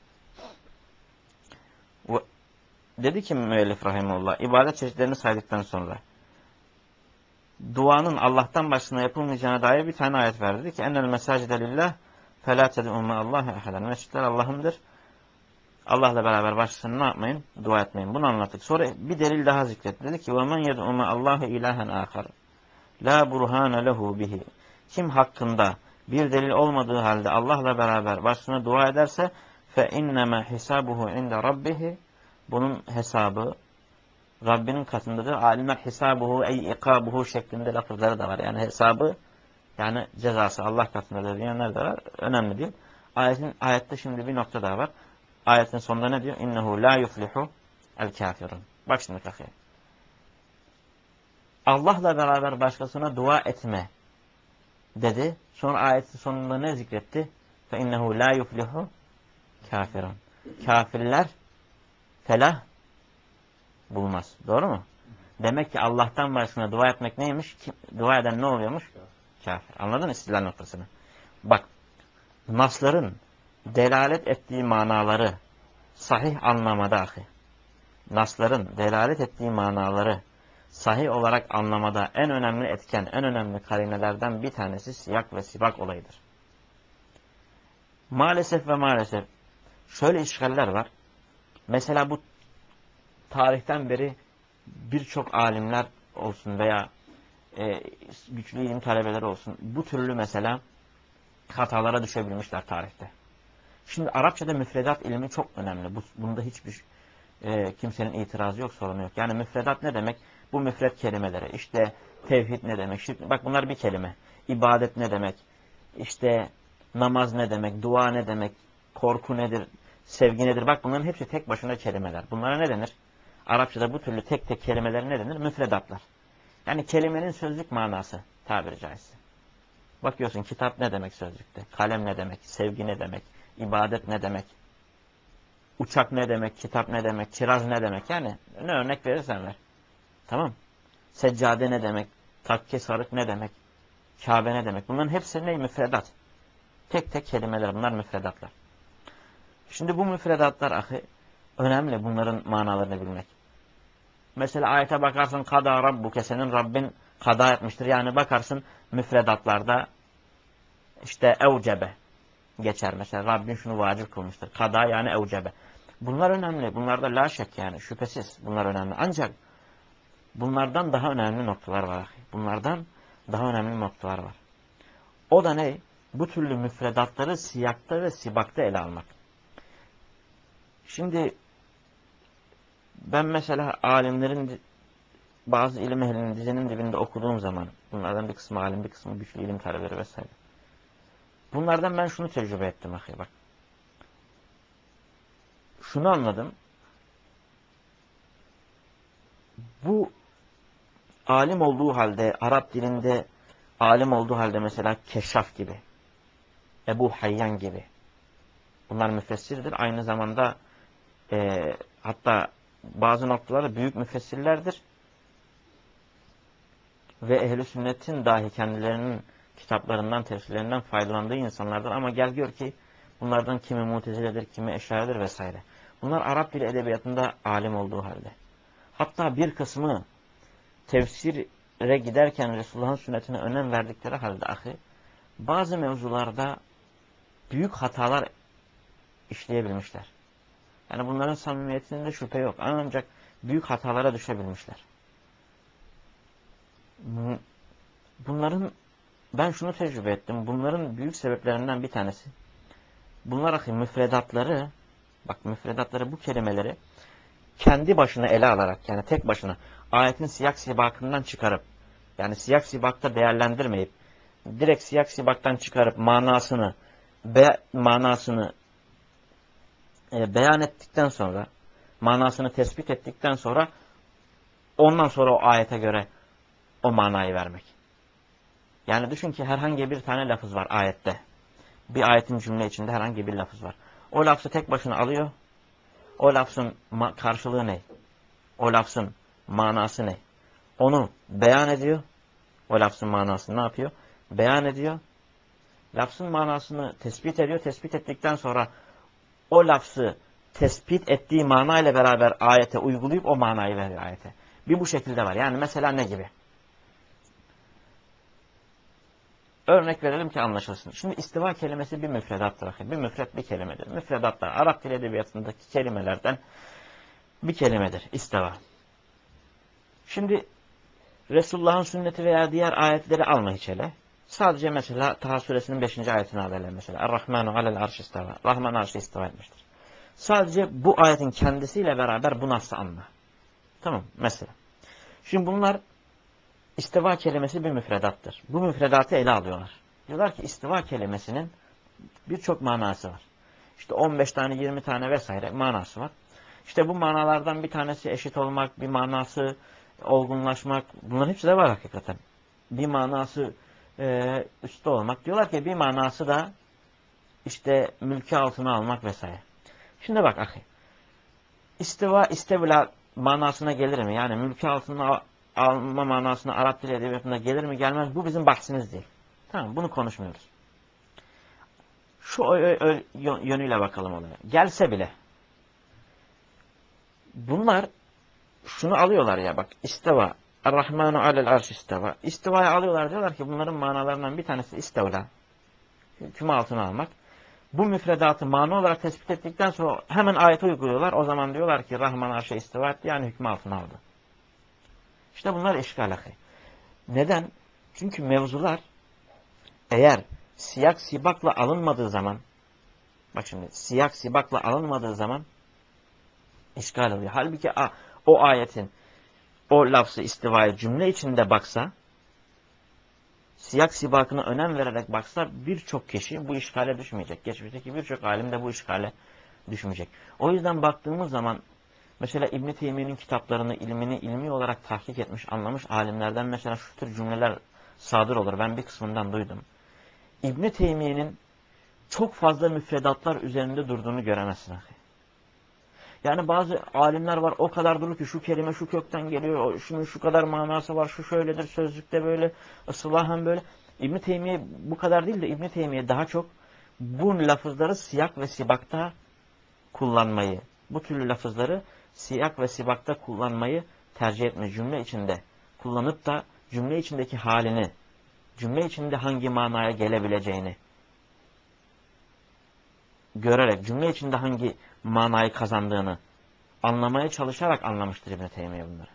Bu, dedi ki müellif rahimullah, ibadet çeşitlerini saydıktan sonra duanın Allah'tan başına yapılmayacağına dair bir tane ayet verdi. Dedi ki ennel mesacide lillah felâ ted'û me'allâhi ahaden. Mescitler Allah'ındır. Allah'la beraber başlasın ne yapmayın? Dua etmeyin. Bunu anlattık. Sonra bir delil daha zikretti. Dedi ki وَمَنْ يَدْعُ مَا اللّٰهِ اِلَٰهًا آخَرٍ. La burhane lehu bihi. Kim hakkında bir delil olmadığı halde Allah'la beraber başına dua ederse fe inneme hisabuhu inde rabbihi. Bunun hesabı Rabbinin katındadır. Alimler hisabuhu ey ikabuhu şeklinde lafızları da var. Yani hesabı yani cezası Allah katındadır diyenler de var. Önemli değil. Ayetin, ayette şimdi bir nokta daha var. Ayetin sonunda ne diyor? İnnehu la yuflihu el kafirun. Bak şimdi kakaya. Allah'la beraber başkasına dua etme dedi. Sonra ayetin sonunda ne zikretti? Fe innehu la yuflihu kafirun. Kafirler felah bulmaz. Doğru mu? Demek ki Allah'tan başkasına dua etmek neymiş? Dua eden ne oluyormuş? Kafir. Anladın mı istidlal noktasını? Bak, nasların delalet ettiği manaları sahih anlamada ahi. Nasların delalet ettiği manaları sahih olarak anlamada en önemli etken, en önemli karinelerden bir tanesi siyak ve sibak olayıdır. Maalesef ve maalesef şöyle işgaller var. Mesela bu tarihten beri birçok alimler olsun veya e, güçlü ilim talebeleri olsun bu türlü mesela hatalara düşebilmişler tarihte. Şimdi Arapçada müfredat ilmi çok önemli. Bu, bunda hiçbir e, kimsenin itirazı yok, sorunu yok. Yani müfredat ne demek? Bu müfred kelimeleri. İşte tevhid ne demek? Şirk, bak bunlar bir kelime. İbadet ne demek? İşte namaz ne demek? Dua ne demek? Korku nedir? Sevgi nedir? Bak bunların hepsi tek başına kelimeler. Bunlara ne denir? Arapçada bu türlü tek tek kelimeler ne denir? Müfredatlar. Yani kelimenin sözlük manası tabiri caizse. Bakıyorsun kitap ne demek sözlükte? Kalem ne demek? Sevgi ne demek? İbadet ne demek? Uçak ne demek? Kitap ne demek? Kiraz ne demek? Yani ne örnek verirsen ver. Tamam. Seccade ne demek? Takke sarık ne demek? Kabe ne demek? Bunların hepsi ne? Müfredat. Tek tek kelimeler. Bunlar müfredatlar. Şimdi bu müfredatlar ahi önemli bunların manalarını bilmek. Mesela ayete bakarsın kada rabbuke senin Rabbin kada etmiştir. Yani bakarsın müfredatlarda işte evcebe geçer. Mesela Rabbin şunu vacip kılmıştır. Kada yani evcebe. Bunlar önemli. Bunlarda la şek yani şüphesiz bunlar önemli. Ancak bunlardan daha önemli noktalar var. Bunlardan daha önemli noktalar var. O da ne? Bu türlü müfredatları siyakta ve sibakta ele almak. Şimdi ben mesela alimlerin bazı ilim ehlinin dizinin dibinde okuduğum zaman bunlardan bir kısmı alim bir kısmı güçlü ilim talebeleri vesaire. Bunlardan ben şunu tecrübe ettim ahi bak. Şunu anladım. Bu alim olduğu halde Arap dilinde alim olduğu halde mesela Keşşaf gibi Ebu Hayyan gibi bunlar müfessirdir. Aynı zamanda e, hatta bazı noktalarda büyük müfessirlerdir. Ve ehl-i sünnetin dahi kendilerinin kitaplarından, tefsirlerinden faydalandığı insanlardır. Ama gel gör ki bunlardan kimi Mutezile'dir, kimi Eşari'dir vesaire. Bunlar Arap dili edebiyatında alim olduğu halde. Hatta bir kısmı tefsire giderken Resulullah'ın sünnetine önem verdikleri halde ahi, bazı mevzularda büyük hatalar işleyebilmişler. Yani bunların samimiyetinde şüphe yok. Ancak büyük hatalara düşebilmişler. Bunların ben şunu tecrübe ettim. Bunların büyük sebeplerinden bir tanesi. Bunlar ahi müfredatları bak müfredatları bu kelimeleri kendi başına ele alarak yani tek başına ayetin siyak sibakından çıkarıp yani siyak sibakta değerlendirmeyip direkt siyak sibaktan çıkarıp manasını be, manasını e, beyan ettikten sonra manasını tespit ettikten sonra ondan sonra o ayete göre o manayı vermek. Yani düşün ki herhangi bir tane lafız var ayette. Bir ayetin cümle içinde herhangi bir lafız var. O lafzı tek başına alıyor. O lafzın karşılığı ne? O lafzın manası ne? Onu beyan ediyor. O lafzın manasını ne yapıyor? Beyan ediyor. Lafzın manasını tespit ediyor. Tespit ettikten sonra o lafzı tespit ettiği manayla beraber ayete uygulayıp o manayı veriyor ayete. Bir bu şekilde var. Yani mesela ne gibi? Örnek verelim ki anlaşılsın. Şimdi istiva kelimesi bir müfredattır. Bir müfred bir kelimedir. Müfredatlar Arap dil edebiyatındaki kelimelerden bir kelimedir. İstiva. Şimdi Resulullah'ın sünneti veya diğer ayetleri alma hiç hele. Sadece mesela Taha suresinin beşinci ayetini alalım mesela. Er-Rahmanu alel arş isteva. Rahman arşı istiva etmiştir. Sadece bu ayetin kendisiyle beraber bu nasıl anla. Tamam mesela. Şimdi bunlar istiva kelimesi bir müfredattır. Bu müfredatı ele alıyorlar. Diyorlar ki istiva kelimesinin birçok manası var. İşte on beş tane, yirmi tane vesaire manası var. İşte bu manalardan bir tanesi eşit olmak, bir manası olgunlaşmak. Bunların hepsi de var hakikaten. Bir manası e, üstte olmak. Diyorlar ki bir manası da işte mülki altına almak vesaire. Şimdi bak ahi. İstiva, istevla manasına gelir mi? Yani mülki altına alma manasına Arap dili edebiyatında gelir mi gelmez? Bu bizim bahsimiz değil. Tamam, bunu konuşmuyoruz. Şu yönüyle bakalım olaya. Gelse bile bunlar şunu alıyorlar ya bak. İsteva. Er-Rahmanu alel arş isteva. İstiva'yı alıyorlar, diyorlar ki bunların manalarından bir tanesi istevla. Hükmü altına almak. Bu müfredatı mana olarak tespit ettikten sonra hemen ayeti uyguluyorlar. O zaman diyorlar ki Rahman arşa istiva etti, yani hükmü altına aldı. İşte bunlar eşkal ahi. Neden? Çünkü mevzular eğer siyak sibakla alınmadığı zaman, bak şimdi siyak sibakla alınmadığı zaman işgal oluyor. Halbuki a, o ayetin o lafzı istivaya cümle içinde baksa, siyak sibakına önem vererek baksa birçok kişi bu işgale düşmeyecek. Geçmişteki birçok alim de bu işgale düşmeyecek. O yüzden baktığımız zaman mesela İbn-i Teymiye'nin kitaplarını, ilmini ilmi olarak tahkik etmiş, anlamış alimlerden mesela şu tür cümleler sadır olur. Ben bir kısmından duydum. İbn-i Teymiye'nin çok fazla müfredatlar üzerinde durduğunu göremezsin. Yani bazı alimler var o kadar durur ki şu kelime şu kökten geliyor, şunun şu kadar manası var, şu şöyledir, sözlükte böyle, ıslahen böyle. İbn-i Teymiye bu kadar değil de İbn-i Teymiye daha çok bu lafızları siyak ve sibakta kullanmayı, bu türlü lafızları siyak ve sibakta kullanmayı tercih etme. Cümle içinde kullanıp da cümle içindeki halini, cümle içinde hangi manaya gelebileceğini görerek, cümle içinde hangi manayı kazandığını anlamaya çalışarak anlamıştır İbn-i Teymiye bunları.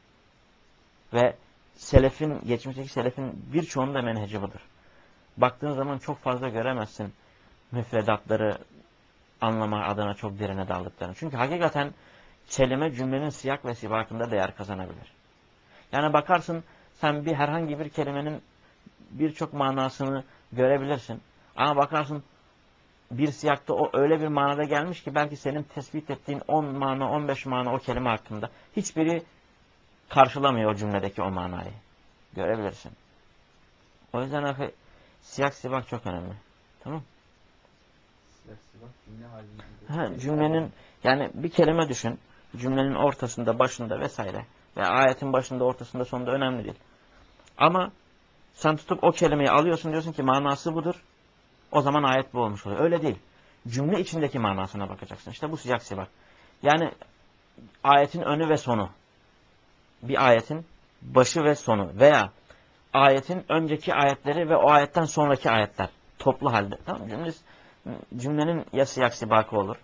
Ve selefin, geçmişteki selefin birçoğunun da menheci budur. Baktığın zaman çok fazla göremezsin müfredatları anlama adına çok derine daldıklarını. Çünkü hakikaten kelime cümlenin siyak ve sibakında değer kazanabilir. Yani bakarsın sen bir herhangi bir kelimenin birçok manasını görebilirsin. Ama bakarsın bir siyakta o öyle bir manada gelmiş ki belki senin tespit ettiğin on mana, on beş mana o kelime hakkında hiçbiri karşılamıyor o cümledeki o manayı. Görebilirsin. O yüzden ahi, siyak sibak çok önemli. Tamam. Siyak sibak cümle halinde. Ha, cümlenin yani bir kelime düşün. Cümlenin ortasında, başında vesaire. Ve ayetin başında, ortasında, sonunda önemli değil. Ama sen tutup o kelimeyi alıyorsun, diyorsun ki manası budur. O zaman ayet bu olmuş oluyor. Öyle değil. Cümle içindeki manasına bakacaksın. İşte bu siyak sibak. Yani ayetin önü ve sonu. Bir ayetin başı ve sonu veya ayetin önceki ayetleri ve o ayetten sonraki ayetler toplu halde. Tamam, cümle, cümlenin ya siyak sibakı olur.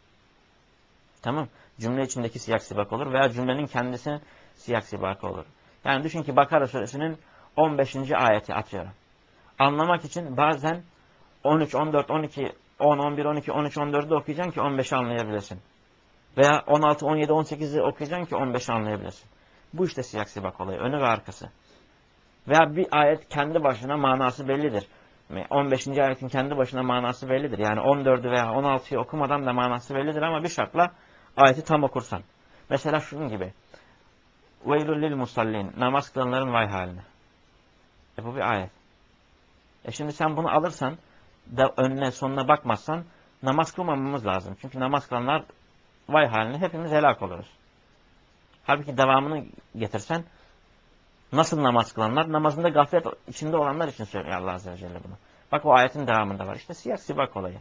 Tamam. Cümle içindeki siyak sibak olur veya cümlenin kendisinin siyak sibakı olur. Yani düşün ki Bakara suresinin on beşinci ayeti atıyorum. Anlamak için bazen on üç, on dört, on iki, on, on bir, on iki, on üç, on dördü okuyacaksın ki on beşi anlayabilirsin. Veya on altı, on yedi, on sekizi okuyacaksın ki on beşi anlayabilirsin. Bu işte siyak sibak olayı. Önü ve arkası. Veya bir ayet kendi başına manası bellidir. on beşinci ayetin kendi başına manası bellidir. Yani on dördü veya on altıyı okumadan da manası bellidir ama bir şartla ayeti tam okursan. Mesela şunun gibi. Veylül lil musallin. Namaz kılanların vay haline. E bu bir ayet. E şimdi sen bunu alırsan da önüne sonuna bakmazsan namaz kılmamamız lazım. Çünkü namaz kılanlar vay haline hepimiz helak oluruz. Halbuki devamını getirsen nasıl namaz kılanlar? Namazında gaflet içinde olanlar için söylüyor Allah Azze ve Celle bunu. Bak o ayetin devamında var. İşte siyak sibak olayı.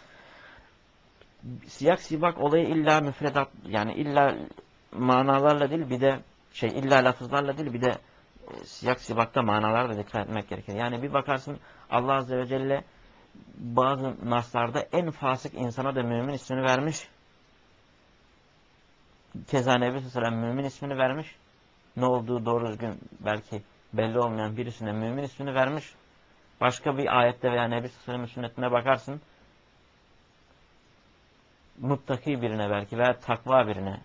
Siyak sibak olayı illa müfredat, yani illa manalarla değil, bir de şey illa lafızlarla değil, bir de e, siyak sibakta manalarla da dikkat etmek gerekir. Yani bir bakarsın Allah Azze ve Celle bazı naslarda en fasık insana da mümin ismini vermiş. Keza Nebi Sallallahu Aleyhi ve Sellem mümin ismini vermiş. ne olduğu doğru düzgün belki belli olmayan birisine mümin ismini vermiş. Başka bir ayette veya Nebi sallallahu aleyhi ve sellem sünnetine bakarsın. Muttaki birine belki veya takva birine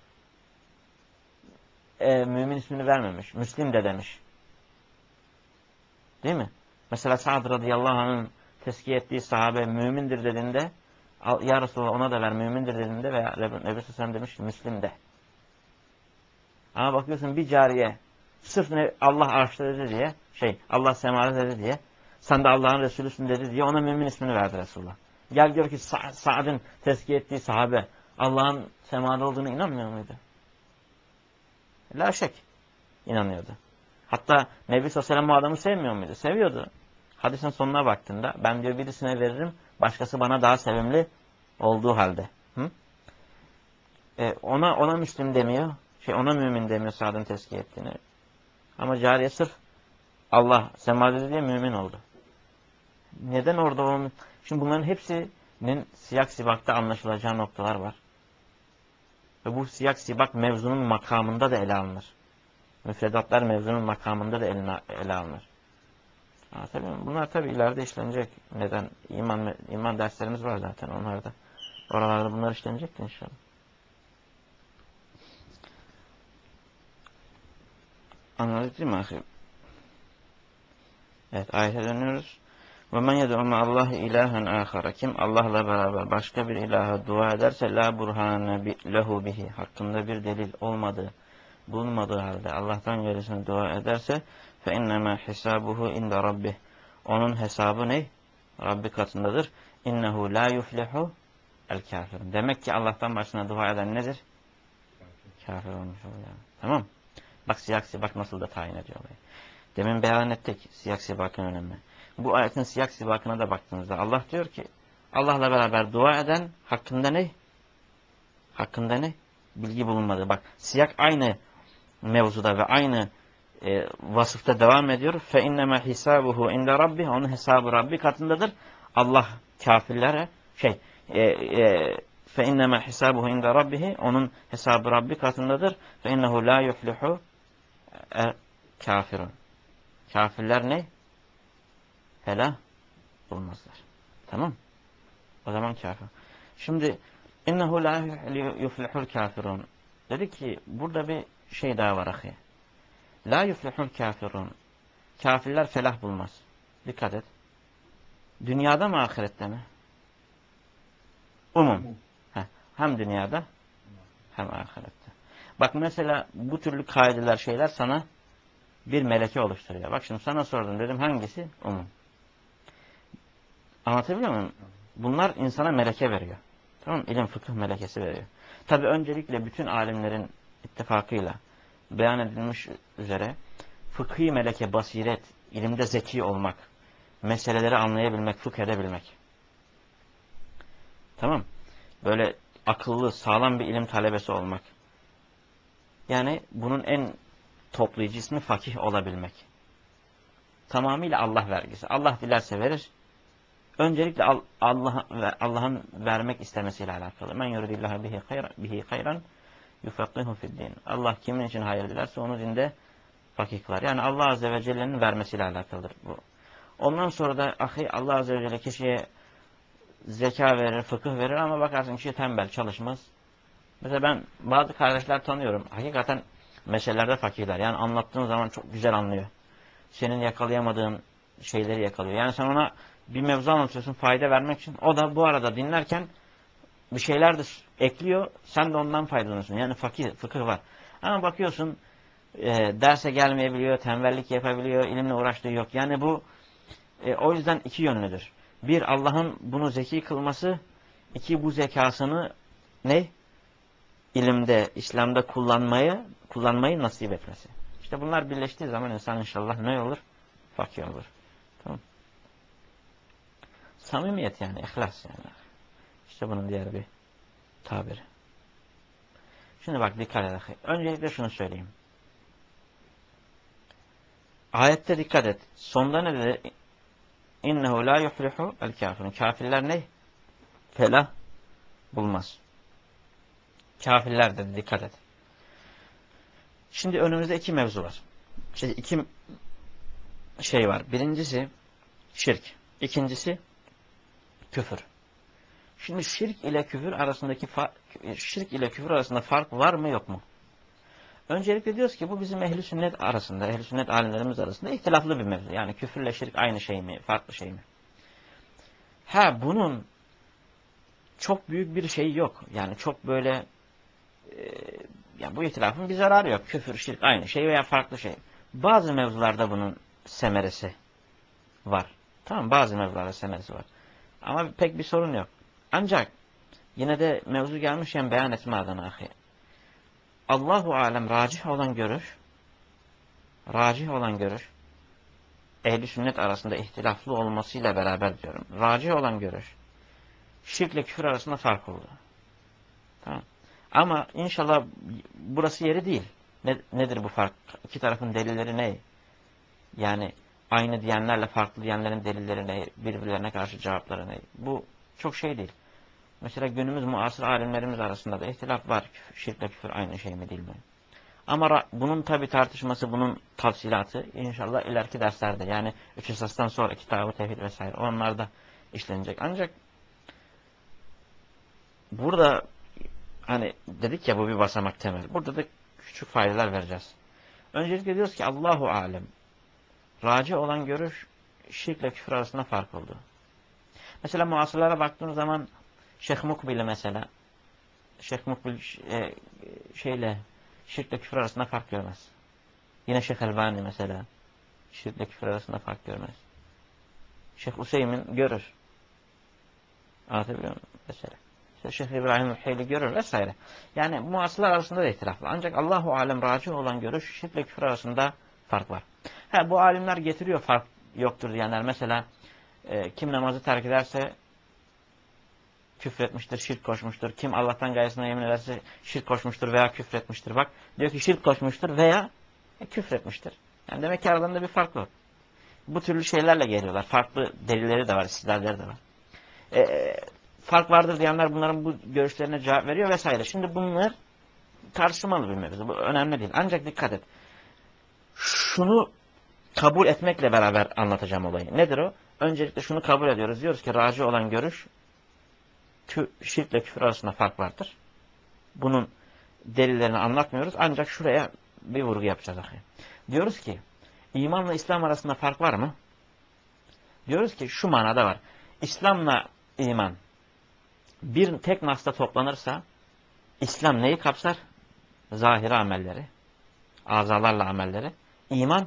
e, mümin ismini vermemiş. Müslim de demiş. Değil mi? Mesela Sa'd radıyallahu anh'ın tezkiye ettiği sahabe mümindir dediğinde, ya Resulallah ona da ver mümindir dediğinde veya Nebi sallallahu aleyhi ve sellem demiş ki Müslim de. Ama bakıyorsun bir cariye sırf ne Allah arşta dedi diye, şey Allah semada dedi diye, sen de Allah'ın Resulüsün dedi diye ona mümin ismini verdi Resulullah. Gel gör ki Sa Sa'd'ın tezkiye ettiği sahabe Allah'ın semada olduğunu inanmıyor muydu? La şek inanıyordu. Hatta Nebi sallallahu aleyhi ve sellem o adamı sevmiyor muydu? Seviyordu. Hadisin sonuna baktığında ben diyor birisine veririm, başkası bana daha sevimli olduğu halde. Hı? E, ona ona Müslim demiyor. Şey ona mümin demiyor Sa'd'ın tezkiye ettiğini. Ama cariye sırf Allah semada diye mümin oldu. Neden orada onun? Şimdi bunların hepsinin siyak sibakta anlaşılacağı noktalar var. Ve bu siyak sibak mevzunun makamında da ele alınır. Müfredatlar mevzunun makamında da ele, ele alınır. Ha, tabii, bunlar tabii ileride işlenecek. Neden? İman, iman derslerimiz var zaten onlarda. Oralarda bunlar işlenecek inşallah. Anladık değil mi ahi? Evet, ayete dönüyoruz. وَمَنْ يَدْعُ مَا اللّٰهِ اِلَٰهًا آخَرَ Kim Allah'la beraber başka bir ilaha dua ederse la burhane lehu bihi hakkında bir delil olmadığı, bulunmadığı halde Allah'tan gerisine dua ederse fe innema hisabuhu inde rabbih. Onun hesabı ne? Rabbi katındadır. İnnehu la yuflihu el kafir. Demek ki Allah'tan başına dua eden nedir? Kafir olmuş oluyor. Tamam. Bak siyak sibak nasıl da tayin ediyor. Demin beyan ettik siyak sibakın önemli. Bu ayetin siyak sibakına da baktığımızda Allah diyor ki Allah'la beraber dua eden hakkında ne? Hakkında ne? Bilgi bulunmadı. Bak siyak aynı mevzuda ve aynı e, vasıfta devam ediyor. Fe innema hisabuhu inde rabbih. Onun hesabı Rabbi katındadır. Allah kafirlere şey e, e, fe innema hisabuhu inde rabbih. Onun hesabı Rabbi katındadır. Fe innehu la yuflihu e, kafirun. Kafirler ne? Felah bulmazlar. Tamam. O zaman kafir. Şimdi innehu la yuflihul kafirun. Dedi ki burada bir şey daha var ahi. La yuflihul kafirun. Kafirler felah bulmaz. Dikkat et. Dünyada mı ahirette mi? Umum. Heh. Hem dünyada hem ahirette. Bak mesela bu türlü kaideler şeyler sana bir meleke oluşturuyor. Bak şimdi sana sordum dedim hangisi? Umum. Anlatabiliyor muyum? Bunlar insana meleke veriyor. Tamam mı? İlim fıkıh melekesi veriyor. Tabi öncelikle bütün alimlerin ittifakıyla beyan edilmiş üzere fıkhi meleke, basiret, ilimde zeki olmak, meseleleri anlayabilmek, fıkh edebilmek. Tamam. Böyle akıllı, sağlam bir ilim talebesi olmak. Yani bunun en toplayıcı ismi fakih olabilmek. Tamamıyla Allah vergisi. Allah dilerse verir. Öncelikle Allah Allah'ın vermek istemesiyle alakalı. Men yuridillahu bihi hayran bihi hayran yufakkihu fi'd-din. Allah kimin için hayır dilerse onu dinde fakih kılar. Yani Allah azze ve celle'nin vermesiyle alakalıdır bu. Ondan sonra da ahi Allah azze ve celle kişiye zeka verir, fıkıh verir ama bakarsın kişi tembel, çalışmaz. Mesela ben bazı kardeşler tanıyorum. Hakikaten meselelerde fakihler. Yani anlattığın zaman çok güzel anlıyor. Senin yakalayamadığın şeyleri yakalıyor. Yani sen ona bir mevzu anlatıyorsun fayda vermek için. O da bu arada dinlerken bir şeyler de ekliyor. Sen de ondan faydalanıyorsun. Yani fakih, fıkıh var. Ama bakıyorsun e, derse gelmeyebiliyor, tembellik yapabiliyor, ilimle uğraştığı yok. Yani bu e, o yüzden iki yönlüdür. Bir, Allah'ın bunu zeki kılması. İki, bu zekasını ne? İlimde, İslam'da kullanmayı, kullanmayı nasip etmesi. İşte bunlar birleştiği zaman insan inşallah ne olur? Fakir olur. Tamam. Samimiyet yani, ihlas yani. İşte bunun diğer bir tabiri. Şimdi bak dikkat et. Öncelikle şunu söyleyeyim. Ayette dikkat et. Sonda ne dedi? İnnehu la yuflihu el kafirun. Kafirler ne? Felah bulmaz. Kafirler dedi, dikkat et. Şimdi önümüzde iki mevzu var. İşte iki şey var. Birincisi şirk. İkincisi küfür. Şimdi şirk ile küfür arasındaki şirk ile küfür arasında fark var mı yok mu? Öncelikle diyoruz ki bu bizim ehl-i sünnet arasında, ehl-i sünnet alimlerimiz arasında ihtilaflı bir mevzu. Yani küfürle şirk aynı şey mi, farklı şey mi? Ha bunun çok büyük bir şey yok. Yani çok böyle e, yani bu ihtilafın bir zararı yok. Küfür, şirk aynı şey veya farklı şey. Bazı mevzularda bunun semeresi var. Tamam, bazı mevzularda semeresi var. Ama pek bir sorun yok. Ancak yine de mevzu gelmişken beyan etme adına ahi. Allahu alem racih olan görüş, racih olan görüş, ehl-i sünnet arasında ihtilaflı olmasıyla beraber diyorum. Racih olan görüş, şirkle küfür arasında fark oldu. Tamam. Ama inşallah burası yeri değil. Ne, nedir bu fark? İki tarafın delilleri ne? Yani aynı diyenlerle farklı diyenlerin delilleri ne? Birbirlerine karşı cevapları ne? Bu çok şey değil. Mesela günümüz muasır alimlerimiz arasında da ihtilaf var. Şirkle küfür aynı şey mi değil mi? Ama bunun tabi tartışması, bunun tafsilatı inşallah ileriki derslerde, yani üç esasdan sonra kitab-ı tevhid vesaire onlarda işlenecek. Ancak burada hani dedik ya bu bir basamak temel. Burada da küçük faydalar vereceğiz. Öncelikle diyoruz ki Allahu alem. Raci olan görüş şirkle küfür arasında fark oldu. Mesela muasırlara baktığımız zaman Şeyh Mukbil'i mesela Şeyh Mukbil e, şeyle şirkle küfür arasında fark görmez. Yine Şeyh Elbani mesela şirkle küfür arasında fark görmez. Şeyh Useymin görür. Anlatabiliyor muyum? Mesela. İşte Şeyh İbrahim Heyli görür vesaire. Yani muasırlar arasında da ihtilaflı. Ancak Allahu alem racih olan görüş şirkle küfür arasında fark var. Ha, bu alimler getiriyor fark yoktur diyenler. Mesela e, kim namazı terk ederse küfretmiştir, şirk koşmuştur. Kim Allah'tan gayesine yemin ederse şirk koşmuştur veya küfretmiştir. Bak diyor ki şirk koşmuştur veya e, küfretmiştir. Yani demek ki aralarında bir fark var. Bu türlü şeylerle geliyorlar. Farklı delilleri de var, istidlalleri de var. E, fark vardır diyenler bunların bu görüşlerine cevap veriyor vesaire. Şimdi bunlar tartışmalı bir mevzu. Bu önemli değil. Ancak dikkat et. Şunu kabul etmekle beraber anlatacağım olayı. Nedir o? Öncelikle şunu kabul ediyoruz. Diyoruz ki raci olan görüş kü, şirkle küfür arasında fark vardır. Bunun delillerini anlatmıyoruz. Ancak şuraya bir vurgu yapacağız. Diyoruz ki imanla İslam arasında fark var mı? Diyoruz ki şu manada var. İslamla iman bir tek nasla toplanırsa İslam neyi kapsar? Zahiri amelleri, azalarla amelleri. İman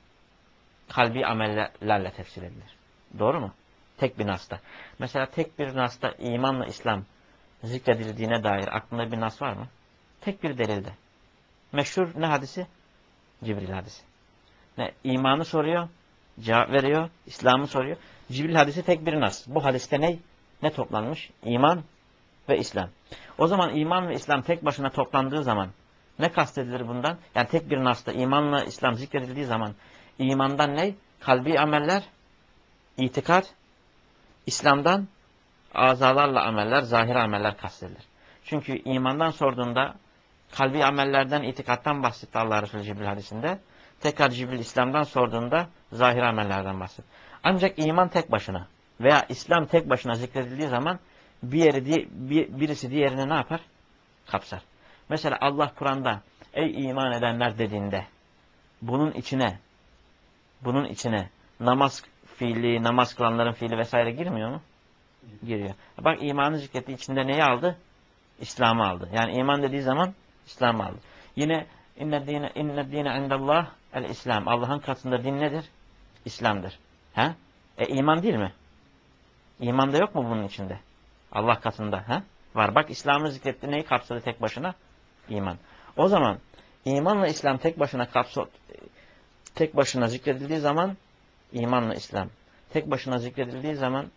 kalbi amellerle tefsir edilir. Doğru mu? Tek bir nasta. Mesela tek bir nasta imanla İslam zikredildiğine dair aklında bir nas var mı? Tek bir delilde. Meşhur ne hadisi? Cibril hadisi. Ne? İmanı soruyor, cevap veriyor, İslam'ı soruyor. Cibril hadisi tek bir nas. Bu hadiste ne? Ne toplanmış? İman ve İslam. O zaman iman ve İslam tek başına toplandığı zaman ne kastedilir bundan? Yani tek bir nasta imanla İslam zikredildiği zaman imandan ne? Kalbi ameller, itikat, İslam'dan azalarla ameller, zahir ameller kastedilir. Çünkü imandan sorduğunda kalbi amellerden, itikattan bahsetti Allah Resulü Cibril hadisinde. Tekrar Cibril İslam'dan sorduğunda zahir amellerden bahsetti. Ancak iman tek başına veya İslam tek başına zikredildiği zaman bir yeri, bir, birisi diğerini ne yapar? Kapsar. Mesela Allah Kur'an'da ey iman edenler dediğinde bunun içine bunun içine namaz fiili, namaz kılanların fiili vesaire girmiyor mu? Giriyor. Bak imanı zikretti, içinde neyi aldı? İslam'ı aldı. Yani iman dediği zaman İslam'ı aldı. Yine inne dine inne dine indallah el İslam. Allah'ın katında din nedir? İslam'dır. He? E iman değil mi? İman da yok mu bunun içinde? Allah katında. He? Var. Bak İslam'ı zikretti. Neyi kapsadı tek başına? İman. O zaman imanla İslam tek başına kapsa, tek başına zikredildiği zaman imanla İslam. Tek başına zikredildiği zaman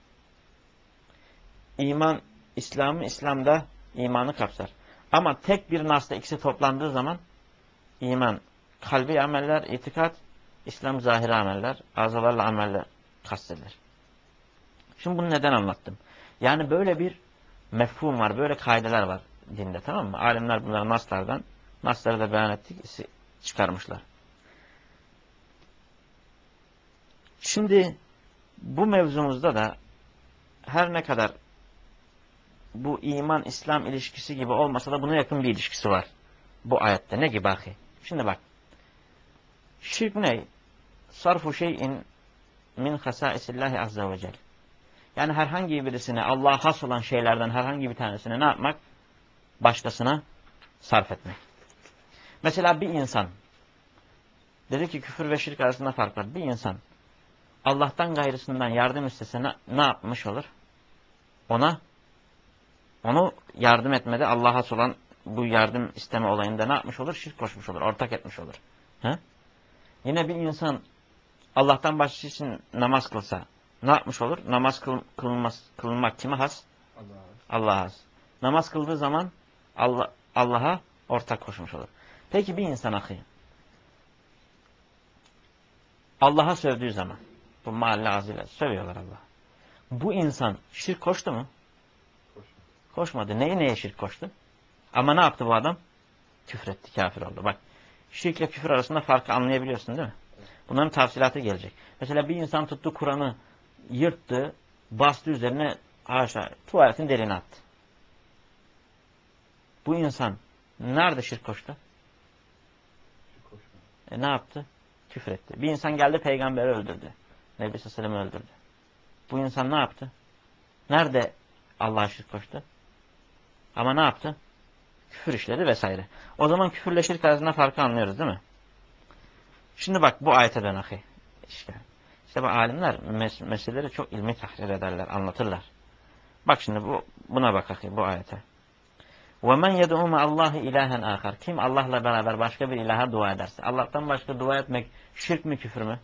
iman İslam'ı, İslam'da imanı kapsar. Ama tek bir nasla ikisi toplandığı zaman iman, kalbi ameller, itikat, İslam zahiri ameller, azalarla ameller kastedilir. Şimdi bunu neden anlattım? Yani böyle bir mefhum var, böyle kaideler var dinde, tamam mı? Alimler bunları naslardan, nasları da beyan ettik. çıkarmışlar. Şimdi bu mevzumuzda da her ne kadar bu iman-İslam ilişkisi gibi olmasa da buna yakın bir ilişkisi var. Bu ayette. Ne gibi ahi? Şimdi bak. Şirk ne? Sarfu şeyin min hasaisillahi azze ve celle. Yani herhangi birisine, Allah'a has olan şeylerden herhangi bir tanesine ne yapmak? Başkasına sarf etmek. Mesela bir insan, dedi ki küfür ve şirk arasında fark var. Bir insan Allah'tan gayrısından yardım istese ne, ne yapmış olur? Ona, onu yardım etmede Allah'a has olan bu yardım isteme olayında ne yapmış olur? Şirk koşmuş olur, ortak etmiş olur. He? Yine bir insan Allah'tan başkası için namaz kılsa ne yapmış olur? Namaz kıl, kılınmaz, kılınmak kime has? Allah'a Allah has. Namaz kıldığı zaman Allah, Allah'a ortak koşmuş olur. Peki bir insan ahi Allah'a sövdüğü zaman, bu mahalle ağzıyla sövüyorlar Allah'a. Bu insan şirk koştu mu? Koşmadı. Koşmadı. Neye neye şirk koştu? Ama ne yaptı bu adam? Küfretti, kafir oldu. Bak, şirkle küfür arasında farkı anlayabiliyorsun değil mi? Evet. Bunların tafsilatı gelecek. Mesela bir insan tuttu Kur'an'ı yırttı, bastı üzerine haşa tuvaletin deliğine attı. Bu insan nerede şirk koştu? Şirk koşmadı. E ne yaptı? Küfür etti. Bir insan geldi peygamberi öldürdü. Nebi Sallallahu öldürdü. Bu insan ne yaptı? Nerede Allah'a şirk koştu? Ama ne yaptı? Küfür işledi vesaire. O zaman küfürle şirk arasında farkı anlıyoruz değil mi? Şimdi bak bu ayete dön ahi. İşte, işte bu alimler mes meseleleri çok ilmi tahrir ederler, anlatırlar. Bak şimdi bu buna bak ahi bu ayete. وَمَنْ يَدْعُوا مَا اللّٰهِ اِلَٰهًا آخَرٍ Kim Allah'la beraber başka bir ilaha dua ederse. Allah'tan başka dua etmek şirk mi küfür mü?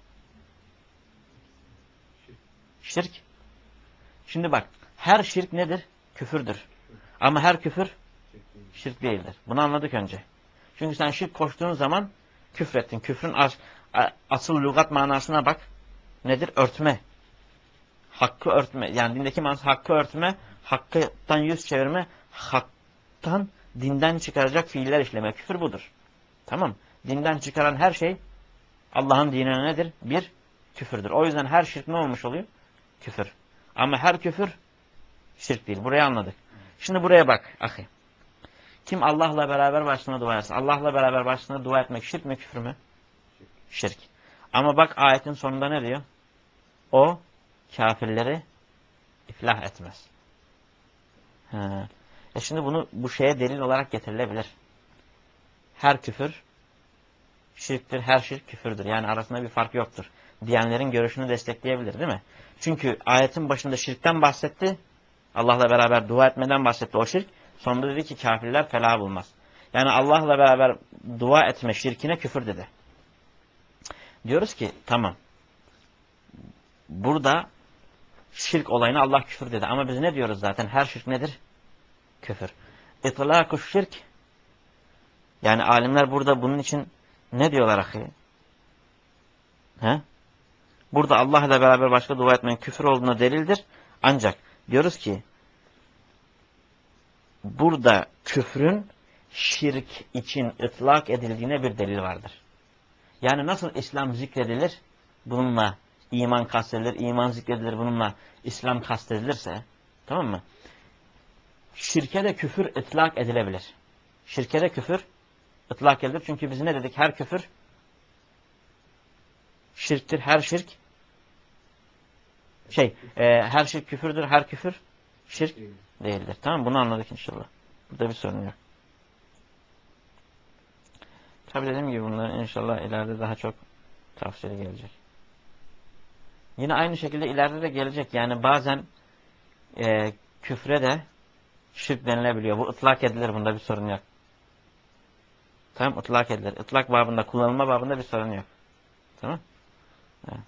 Şirk. Şimdi bak her şirk nedir? Küfürdür. Ama her küfür şirk değildir. Bunu anladık önce. Çünkü sen şirk koştuğun zaman küfrettin. Küfrün as asıl lügat manasına bak. Nedir? Örtme. Hakkı örtme. Yani dindeki manası hakkı örtme, haktan yüz çevirme, haktan dinden çıkaracak fiiller işleme. Küfür budur. Tamam. Dinden çıkaran her şey Allah'ın dinine nedir? Bir küfürdür. O yüzden her şirk ne olmuş oluyor? Küfür. Ama her küfür şirk değil. Burayı anladık. Şimdi buraya bak ahi. Kim Allah'la beraber başına dua etse. Allah'la beraber başına dua etmek şirk mi küfür mü? Şirk. Şirk. Ama bak ayetin sonunda ne diyor? O kafirleri iflah etmez. Ha. E şimdi bunu bu şeye delil olarak getirilebilir. Her küfür şirktir, her şirk küfürdür. Yani arasında bir fark yoktur. Diyenlerin görüşünü destekleyebilir değil mi? Çünkü ayetin başında şirkten bahsetti. Allah'la beraber dua etmeden bahsetti o şirk. Sonunda dedi ki kafirler felah bulmaz. Yani Allah'la beraber dua etme şirkine küfür dedi. Diyoruz ki tamam. Burada şirk olayına Allah küfür dedi. Ama biz ne diyoruz zaten? Her şirk nedir? Küfür. İtlâku şirk. Yani alimler burada bunun için ne diyorlar ahi? He? Burada Allah'la beraber başka dua etmenin küfür olduğuna delildir. Ancak diyoruz ki burada küfrün şirk için ıtlak edildiğine bir delil vardır. Yani nasıl İslam zikredilir? Bununla iman kastedilir. İman zikredilir. Bununla İslam kastedilirse. Tamam mı? Şirke de küfür ıtlak edilebilir. Şirke de küfür ıtlak edilir. Çünkü biz ne dedik? Her küfür şirktir. Her şirk şey, e, her şirk küfürdür. Her küfür şirk değildir. Tamam mı? Bunu anladık inşallah. Burada bir sorun yok. Tabi dediğim gibi bunların inşallah ileride daha çok tavsiye gelecek. Yine aynı şekilde ileride de gelecek. Yani bazen e, küfre de şirk denilebiliyor. Bu ıtlak edilir. Bunda bir sorun yok. Tamam, ıtlak edilir. Itlak babında, kullanılma babında bir sorun yok. Tamam. Evet.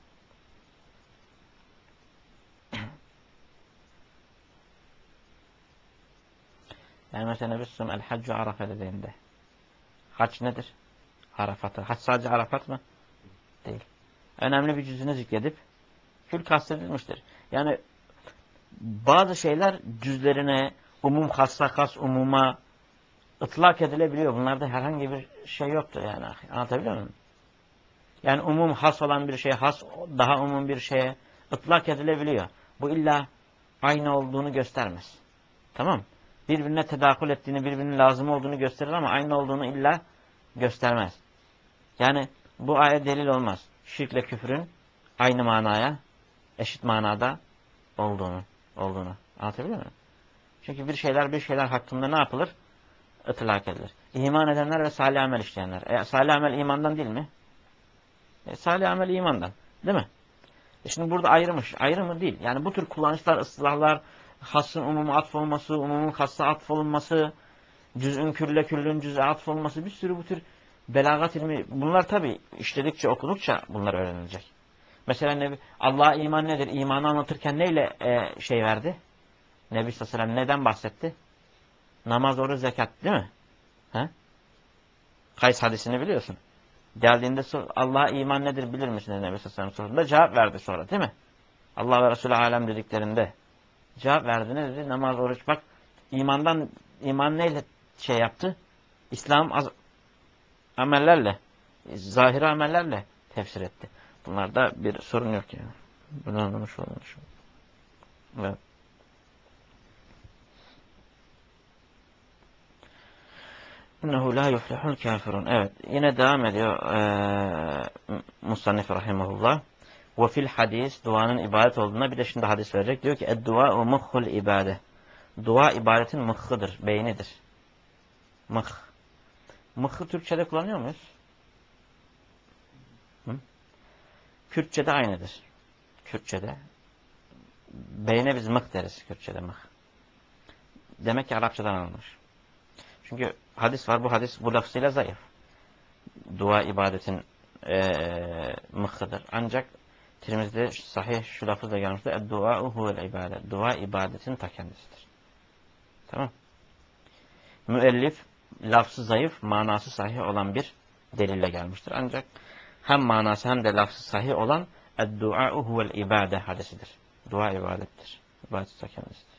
Yani mesela Nebi Sallallahu el haccu Arafa dediğinde. Hac nedir? Arafat'ı. Hac sadece Arafat mı? Değil. Önemli bir cüzünü zikredip kül kastedilmiştir. Yani bazı şeyler cüzlerine, umum hassa has umuma ıtlak edilebiliyor. Bunlarda herhangi bir şey yoktur yani. Anlatabiliyor muyum? Yani umum has olan bir şey, has daha umum bir şeye ıtlak edilebiliyor. Bu illa aynı olduğunu göstermez. Tamam. Birbirine tedakül ettiğini, birbirine lazım olduğunu gösterir ama aynı olduğunu illa göstermez. Yani bu ayet delil olmaz. Şirkle küfrün aynı manaya, eşit manada olduğunu, olduğunu. Anlatabiliyor muyum? Çünkü bir şeyler bir şeyler hakkında ne yapılır? Itlak edilir. İman edenler ve salih amel işleyenler. E, salih amel imandan değil mi? E, salih amel imandan. Değil mi? E şimdi burada ayrımış. Ayrı mı? Değil. Yani bu tür kullanışlar, ıslahlar, hasın umumu atfolması, umumun hassa atfolunması, cüz'ün külle küllün cüz'e atfolunması, bir sürü bu tür belagat ilmi. Bunlar tabi işledikçe, okudukça bunlar öğrenilecek. Mesela Nebi, Allah'a iman nedir? İmanı anlatırken neyle e, şey verdi? Nebi sallallahu aleyhi ve sellem neden bahsetti? Namaz, oruç, zekat değil mi? He? Kays hadisini biliyorsun. Geldiğinde Allah'a iman nedir bilir misin? Nebi sallallahu aleyhi ve sellem sorusunda cevap verdi sonra değil mi? Allah ve Resulü alem dediklerinde cevap verdi. Ne dedi? Namaz, oruç. Bak imandan, iman neyle şey yaptı? İslam az, amellerle, zahiri amellerle tefsir etti. Bunlarda bir sorun yok yani. Bunu anlamış olmuş. Evet. İnnehu la yuflihul kafirun. Evet. Yine devam ediyor ee, Musannif rahimahullah. Ve fil hadis duanın ibadet olduğuna bir de şimdi hadis verecek. Diyor ki ed-dua'u mukhul ibade. Dua ibadetin mıkhıdır, beynidir. Mıh. Mıhı Türkçe'de kullanıyor muyuz? Hı? Kürtçe'de aynıdır. Kürtçe'de. Beyne biz mıh deriz Kürtçe'de mıh. Demek ki Arapçadan alınmış. Çünkü hadis var, bu hadis bu lafzıyla zayıf. Dua ibadetin ee, mıhıdır. Ancak Tirmiz'de sahih şu lafızla gelmiştir. Ed-dua'u huvel ibadet. Dua ibadetin ta kendisidir. Tamam. Müellif lafzı zayıf, manası sahih olan bir delille gelmiştir. Ancak hem manası hem de lafzı sahih olan ed-dua'u huvel ibade hadisidir. Dua ibadettir. İbadet ta kendisidir.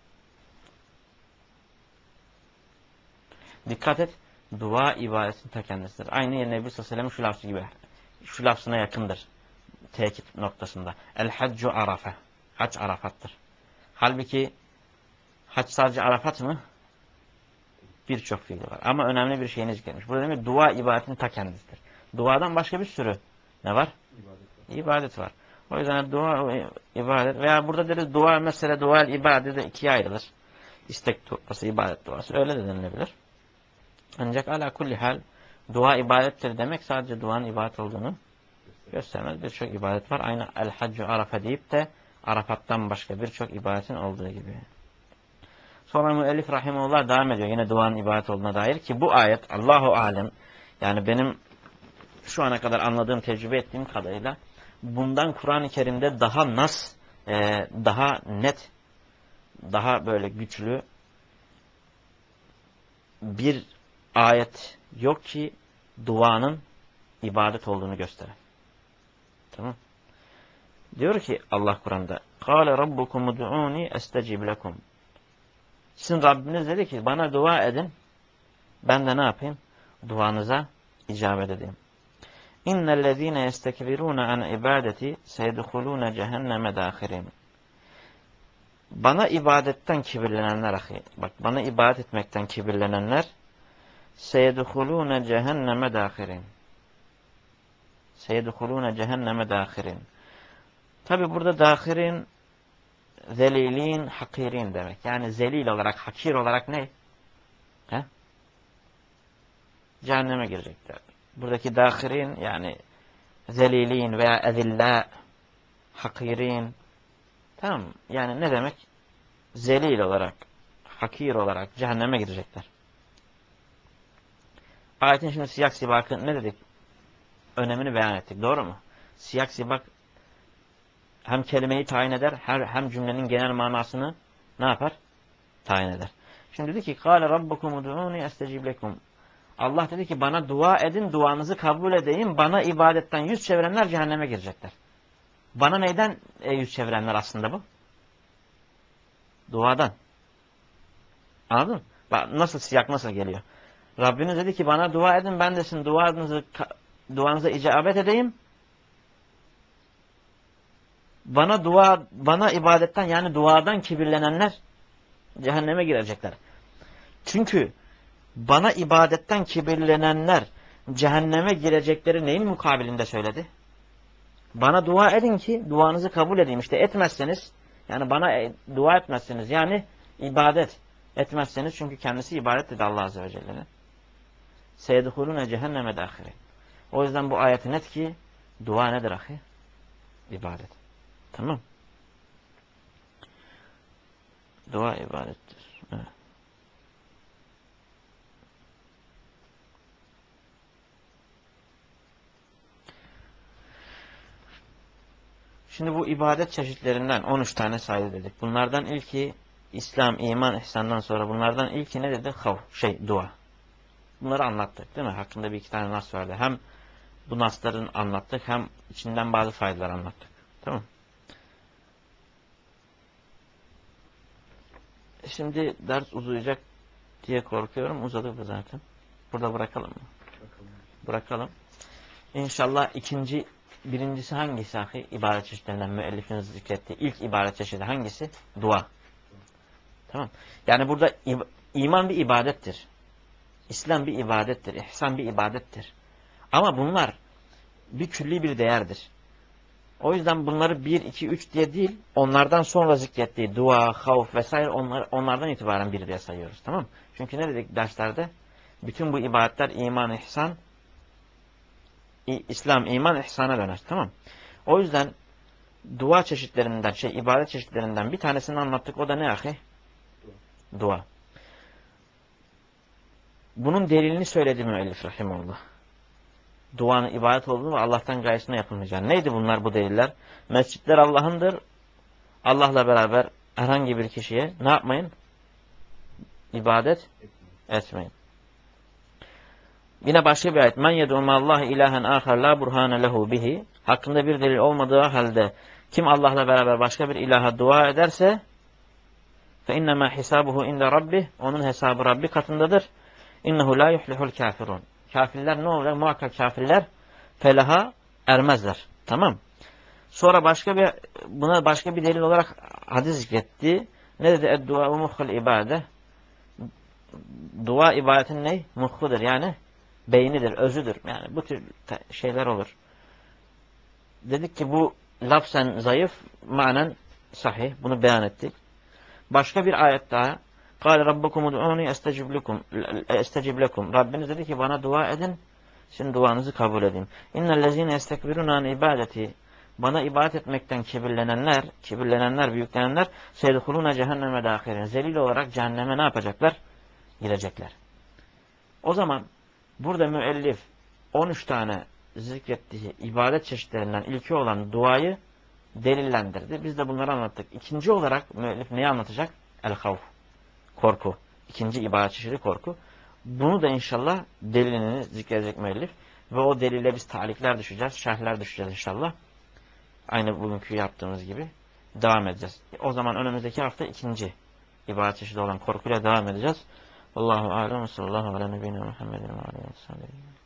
Dikkat et. Dua ibadetin ta kendisidir. Aynı Nebi sallallahu aleyhi ve sellem şu lafzı gibi. Şu lafzına yakındır. Tekit noktasında. El-haccu arafe. Hac Arafat'tır. Halbuki hac sadece Arafat mı? Birçok fiili var. Ama önemli bir şeyiniz gelmiş. Burada demek dua ibadetin ta kendisidir. Duadan başka bir sürü ne var? İbadet var. İbadet var. O yüzden dua ibadet veya burada deriz dua mesela dua ibadet de ikiye ayrılır. İstek duası, ibadet duası. Öyle de denilebilir. Ancak ala kulli hal dua ibadettir demek sadece duanın ibadet olduğunu göstermez. Birçok ibadet var. Aynı el-haccu arafa deyip de Arafat'tan başka birçok ibadetin olduğu gibi. Sonra müellif rahimullah devam ediyor. Yine duanın ibadet olduğuna dair ki bu ayet Allahu alem yani benim şu ana kadar anladığım, tecrübe ettiğim kadarıyla bundan Kur'an-ı Kerim'de daha nas, e, daha net, daha böyle güçlü bir ayet yok ki duanın ibadet olduğunu gösteren. Tamam. Diyor ki Allah Kur'an'da قَالَ رَبُّكُمُ دُعُونِي اَسْتَجِبْ لَكُمْ Sizin Rabbiniz dedi ki bana dua edin. Ben de ne yapayım? Duanıza icabet edeyim. İnnellezîne yestekbirûne an ibadeti seyedhulûne cehenneme dâhirin. Bana ibadetten kibirlenenler ahi. Bak bana ibadet etmekten kibirlenenler seyedhulûne cehenneme dâhirin. Seyedhulûne cehenneme dâhirin. Tabi burada dâhirin zelilin, hakirin demek. Yani zelil olarak, hakir olarak ne? He? Cehenneme girecekler. Buradaki dâhirin yani zelilin veya ezillâ, hakirin. Tamam mı? Yani ne demek? Zelil olarak, hakir olarak cehenneme girecekler. Ayetin şimdi siyak sibakı ne dedik? Önemini beyan ettik. Doğru mu? Siyak sibak hem kelimeyi tayin eder, hem cümlenin genel manasını ne yapar? Tayin eder. Şimdi dedi ki قَالَ رَبُّكُمُ دُعُونِ اَسْتَجِبْ لَكُمْ Allah dedi ki bana dua edin, duanızı kabul edeyim. Bana ibadetten yüz çevirenler cehenneme girecekler. Bana neyden e, yüz çevirenler aslında bu? Duadan. Anladın mı? Bak nasıl siyak nasıl geliyor. Rabbiniz dedi ki bana dua edin, ben de sizin duanızı, duanıza icabet edeyim. Bana dua, bana ibadetten yani duadan kibirlenenler cehenneme girecekler. Çünkü bana ibadetten kibirlenenler cehenneme girecekleri neyin mukabilinde söyledi? Bana dua edin ki duanızı kabul edeyim. İşte etmezseniz yani bana e, dua etmezseniz yani ibadet etmezseniz çünkü kendisi ibadet dedi Allah Azze ve Celle'nin. Seyedhulune cehenneme dâhire. O yüzden bu ayeti net ki dua nedir ahi? İbadet. Tamam. Dua ibadettir. Evet. Şimdi bu ibadet çeşitlerinden on üç tane saydı dedik. Bunlardan ilki İslam, iman, ihsandan sonra bunlardan ilki ne dedi? Hav, şey, dua. Bunları anlattık değil mi? Hakkında bir iki tane nas vardı. Hem bu nasların anlattık hem içinden bazı faydalar anlattık. Tamam. Şimdi ders uzayacak diye korkuyorum. Uzadı bu zaten. Burada bırakalım mı? Bakalım. Bırakalım. İnşallah ikinci, birincisi hangisi ahi? İbadet çeşitlerinden müellifin zikrettiği ilk ibadet çeşidi hangisi? Dua. Tamam. Yani burada iman bir ibadettir. İslam bir ibadettir. İhsan bir ibadettir. Ama bunlar bir külli bir değerdir. O yüzden bunları bir, iki, üç diye değil, onlardan sonra zikrettiği dua, havf vesaire onlar, onlardan itibaren bir diye sayıyoruz. Tamam mı? Çünkü ne dedik derslerde? Bütün bu ibadetler iman, ihsan, İslam, iman, ihsana döner. Tamam. O yüzden dua çeşitlerinden, şey ibadet çeşitlerinden bir tanesini anlattık. O da ne ahi? Dua. Dua. Bunun delilini söyledi müellif rahimehullah. Duanın ibadet olduğunu ve Allah'tan gayesine yapılmayacağını. Neydi bunlar bu deliller? Mescitler Allah'ındır. Allah'la beraber herhangi bir kişiye ne yapmayın? İbadet etmeyin. Yine başka bir ayet. Men yed'u Allah ilahen ahar la burhane lehu bihi. Hakkında bir delil olmadığı halde kim Allah'la beraber başka bir ilaha dua ederse fe innema hisabuhu inde rabbih. Onun hesabı Rabbi katındadır. İnnehu la yuhlihul kafirun. Kafirler ne olacak? Muhakkak kafirler felaha ermezler. Tamam. Sonra başka bir buna başka bir delil olarak hadis zikretti. Ne dedi? Ed-dua muhul ibade. Dua ibadetin ne? Muhkudur. Yani beynidir, özüdür. Yani bu tür şeyler olur. Dedik ki bu lafzen zayıf, manen sahih. Bunu beyan ettik. Başka bir ayet daha. Kâle rabbukum ud'ûni estecib lekum. Rabbiniz dedi ki bana dua edin. Sizin duanızı kabul edeyim. İnnellezîne estekbirûne an ibadeti. Bana ibadet etmekten kibirlenenler, kibirlenenler, büyüklenenler seyedhulûne cehenneme dâhirin. Zelil olarak cehenneme ne yapacaklar? Girecekler. O zaman burada müellif on üç tane zikrettiği ibadet çeşitlerinden ilki olan duayı delillendirdi. Biz de bunları anlattık. İkinci olarak müellif neyi anlatacak? El-havf. Korku. İkinci ibadet çeşidi korku. Bunu da inşallah delilini zikredecek müellif. Ve o delile biz talikler düşeceğiz, şerhler düşeceğiz inşallah. Aynı bugünkü yaptığımız gibi devam edeceğiz. O zaman önümüzdeki hafta ikinci ibadet çeşidi olan korkuyla devam edeceğiz. Allahu alem ve sallallahu ala nebiyyina Muhammedin ve aleyhi ve sellem.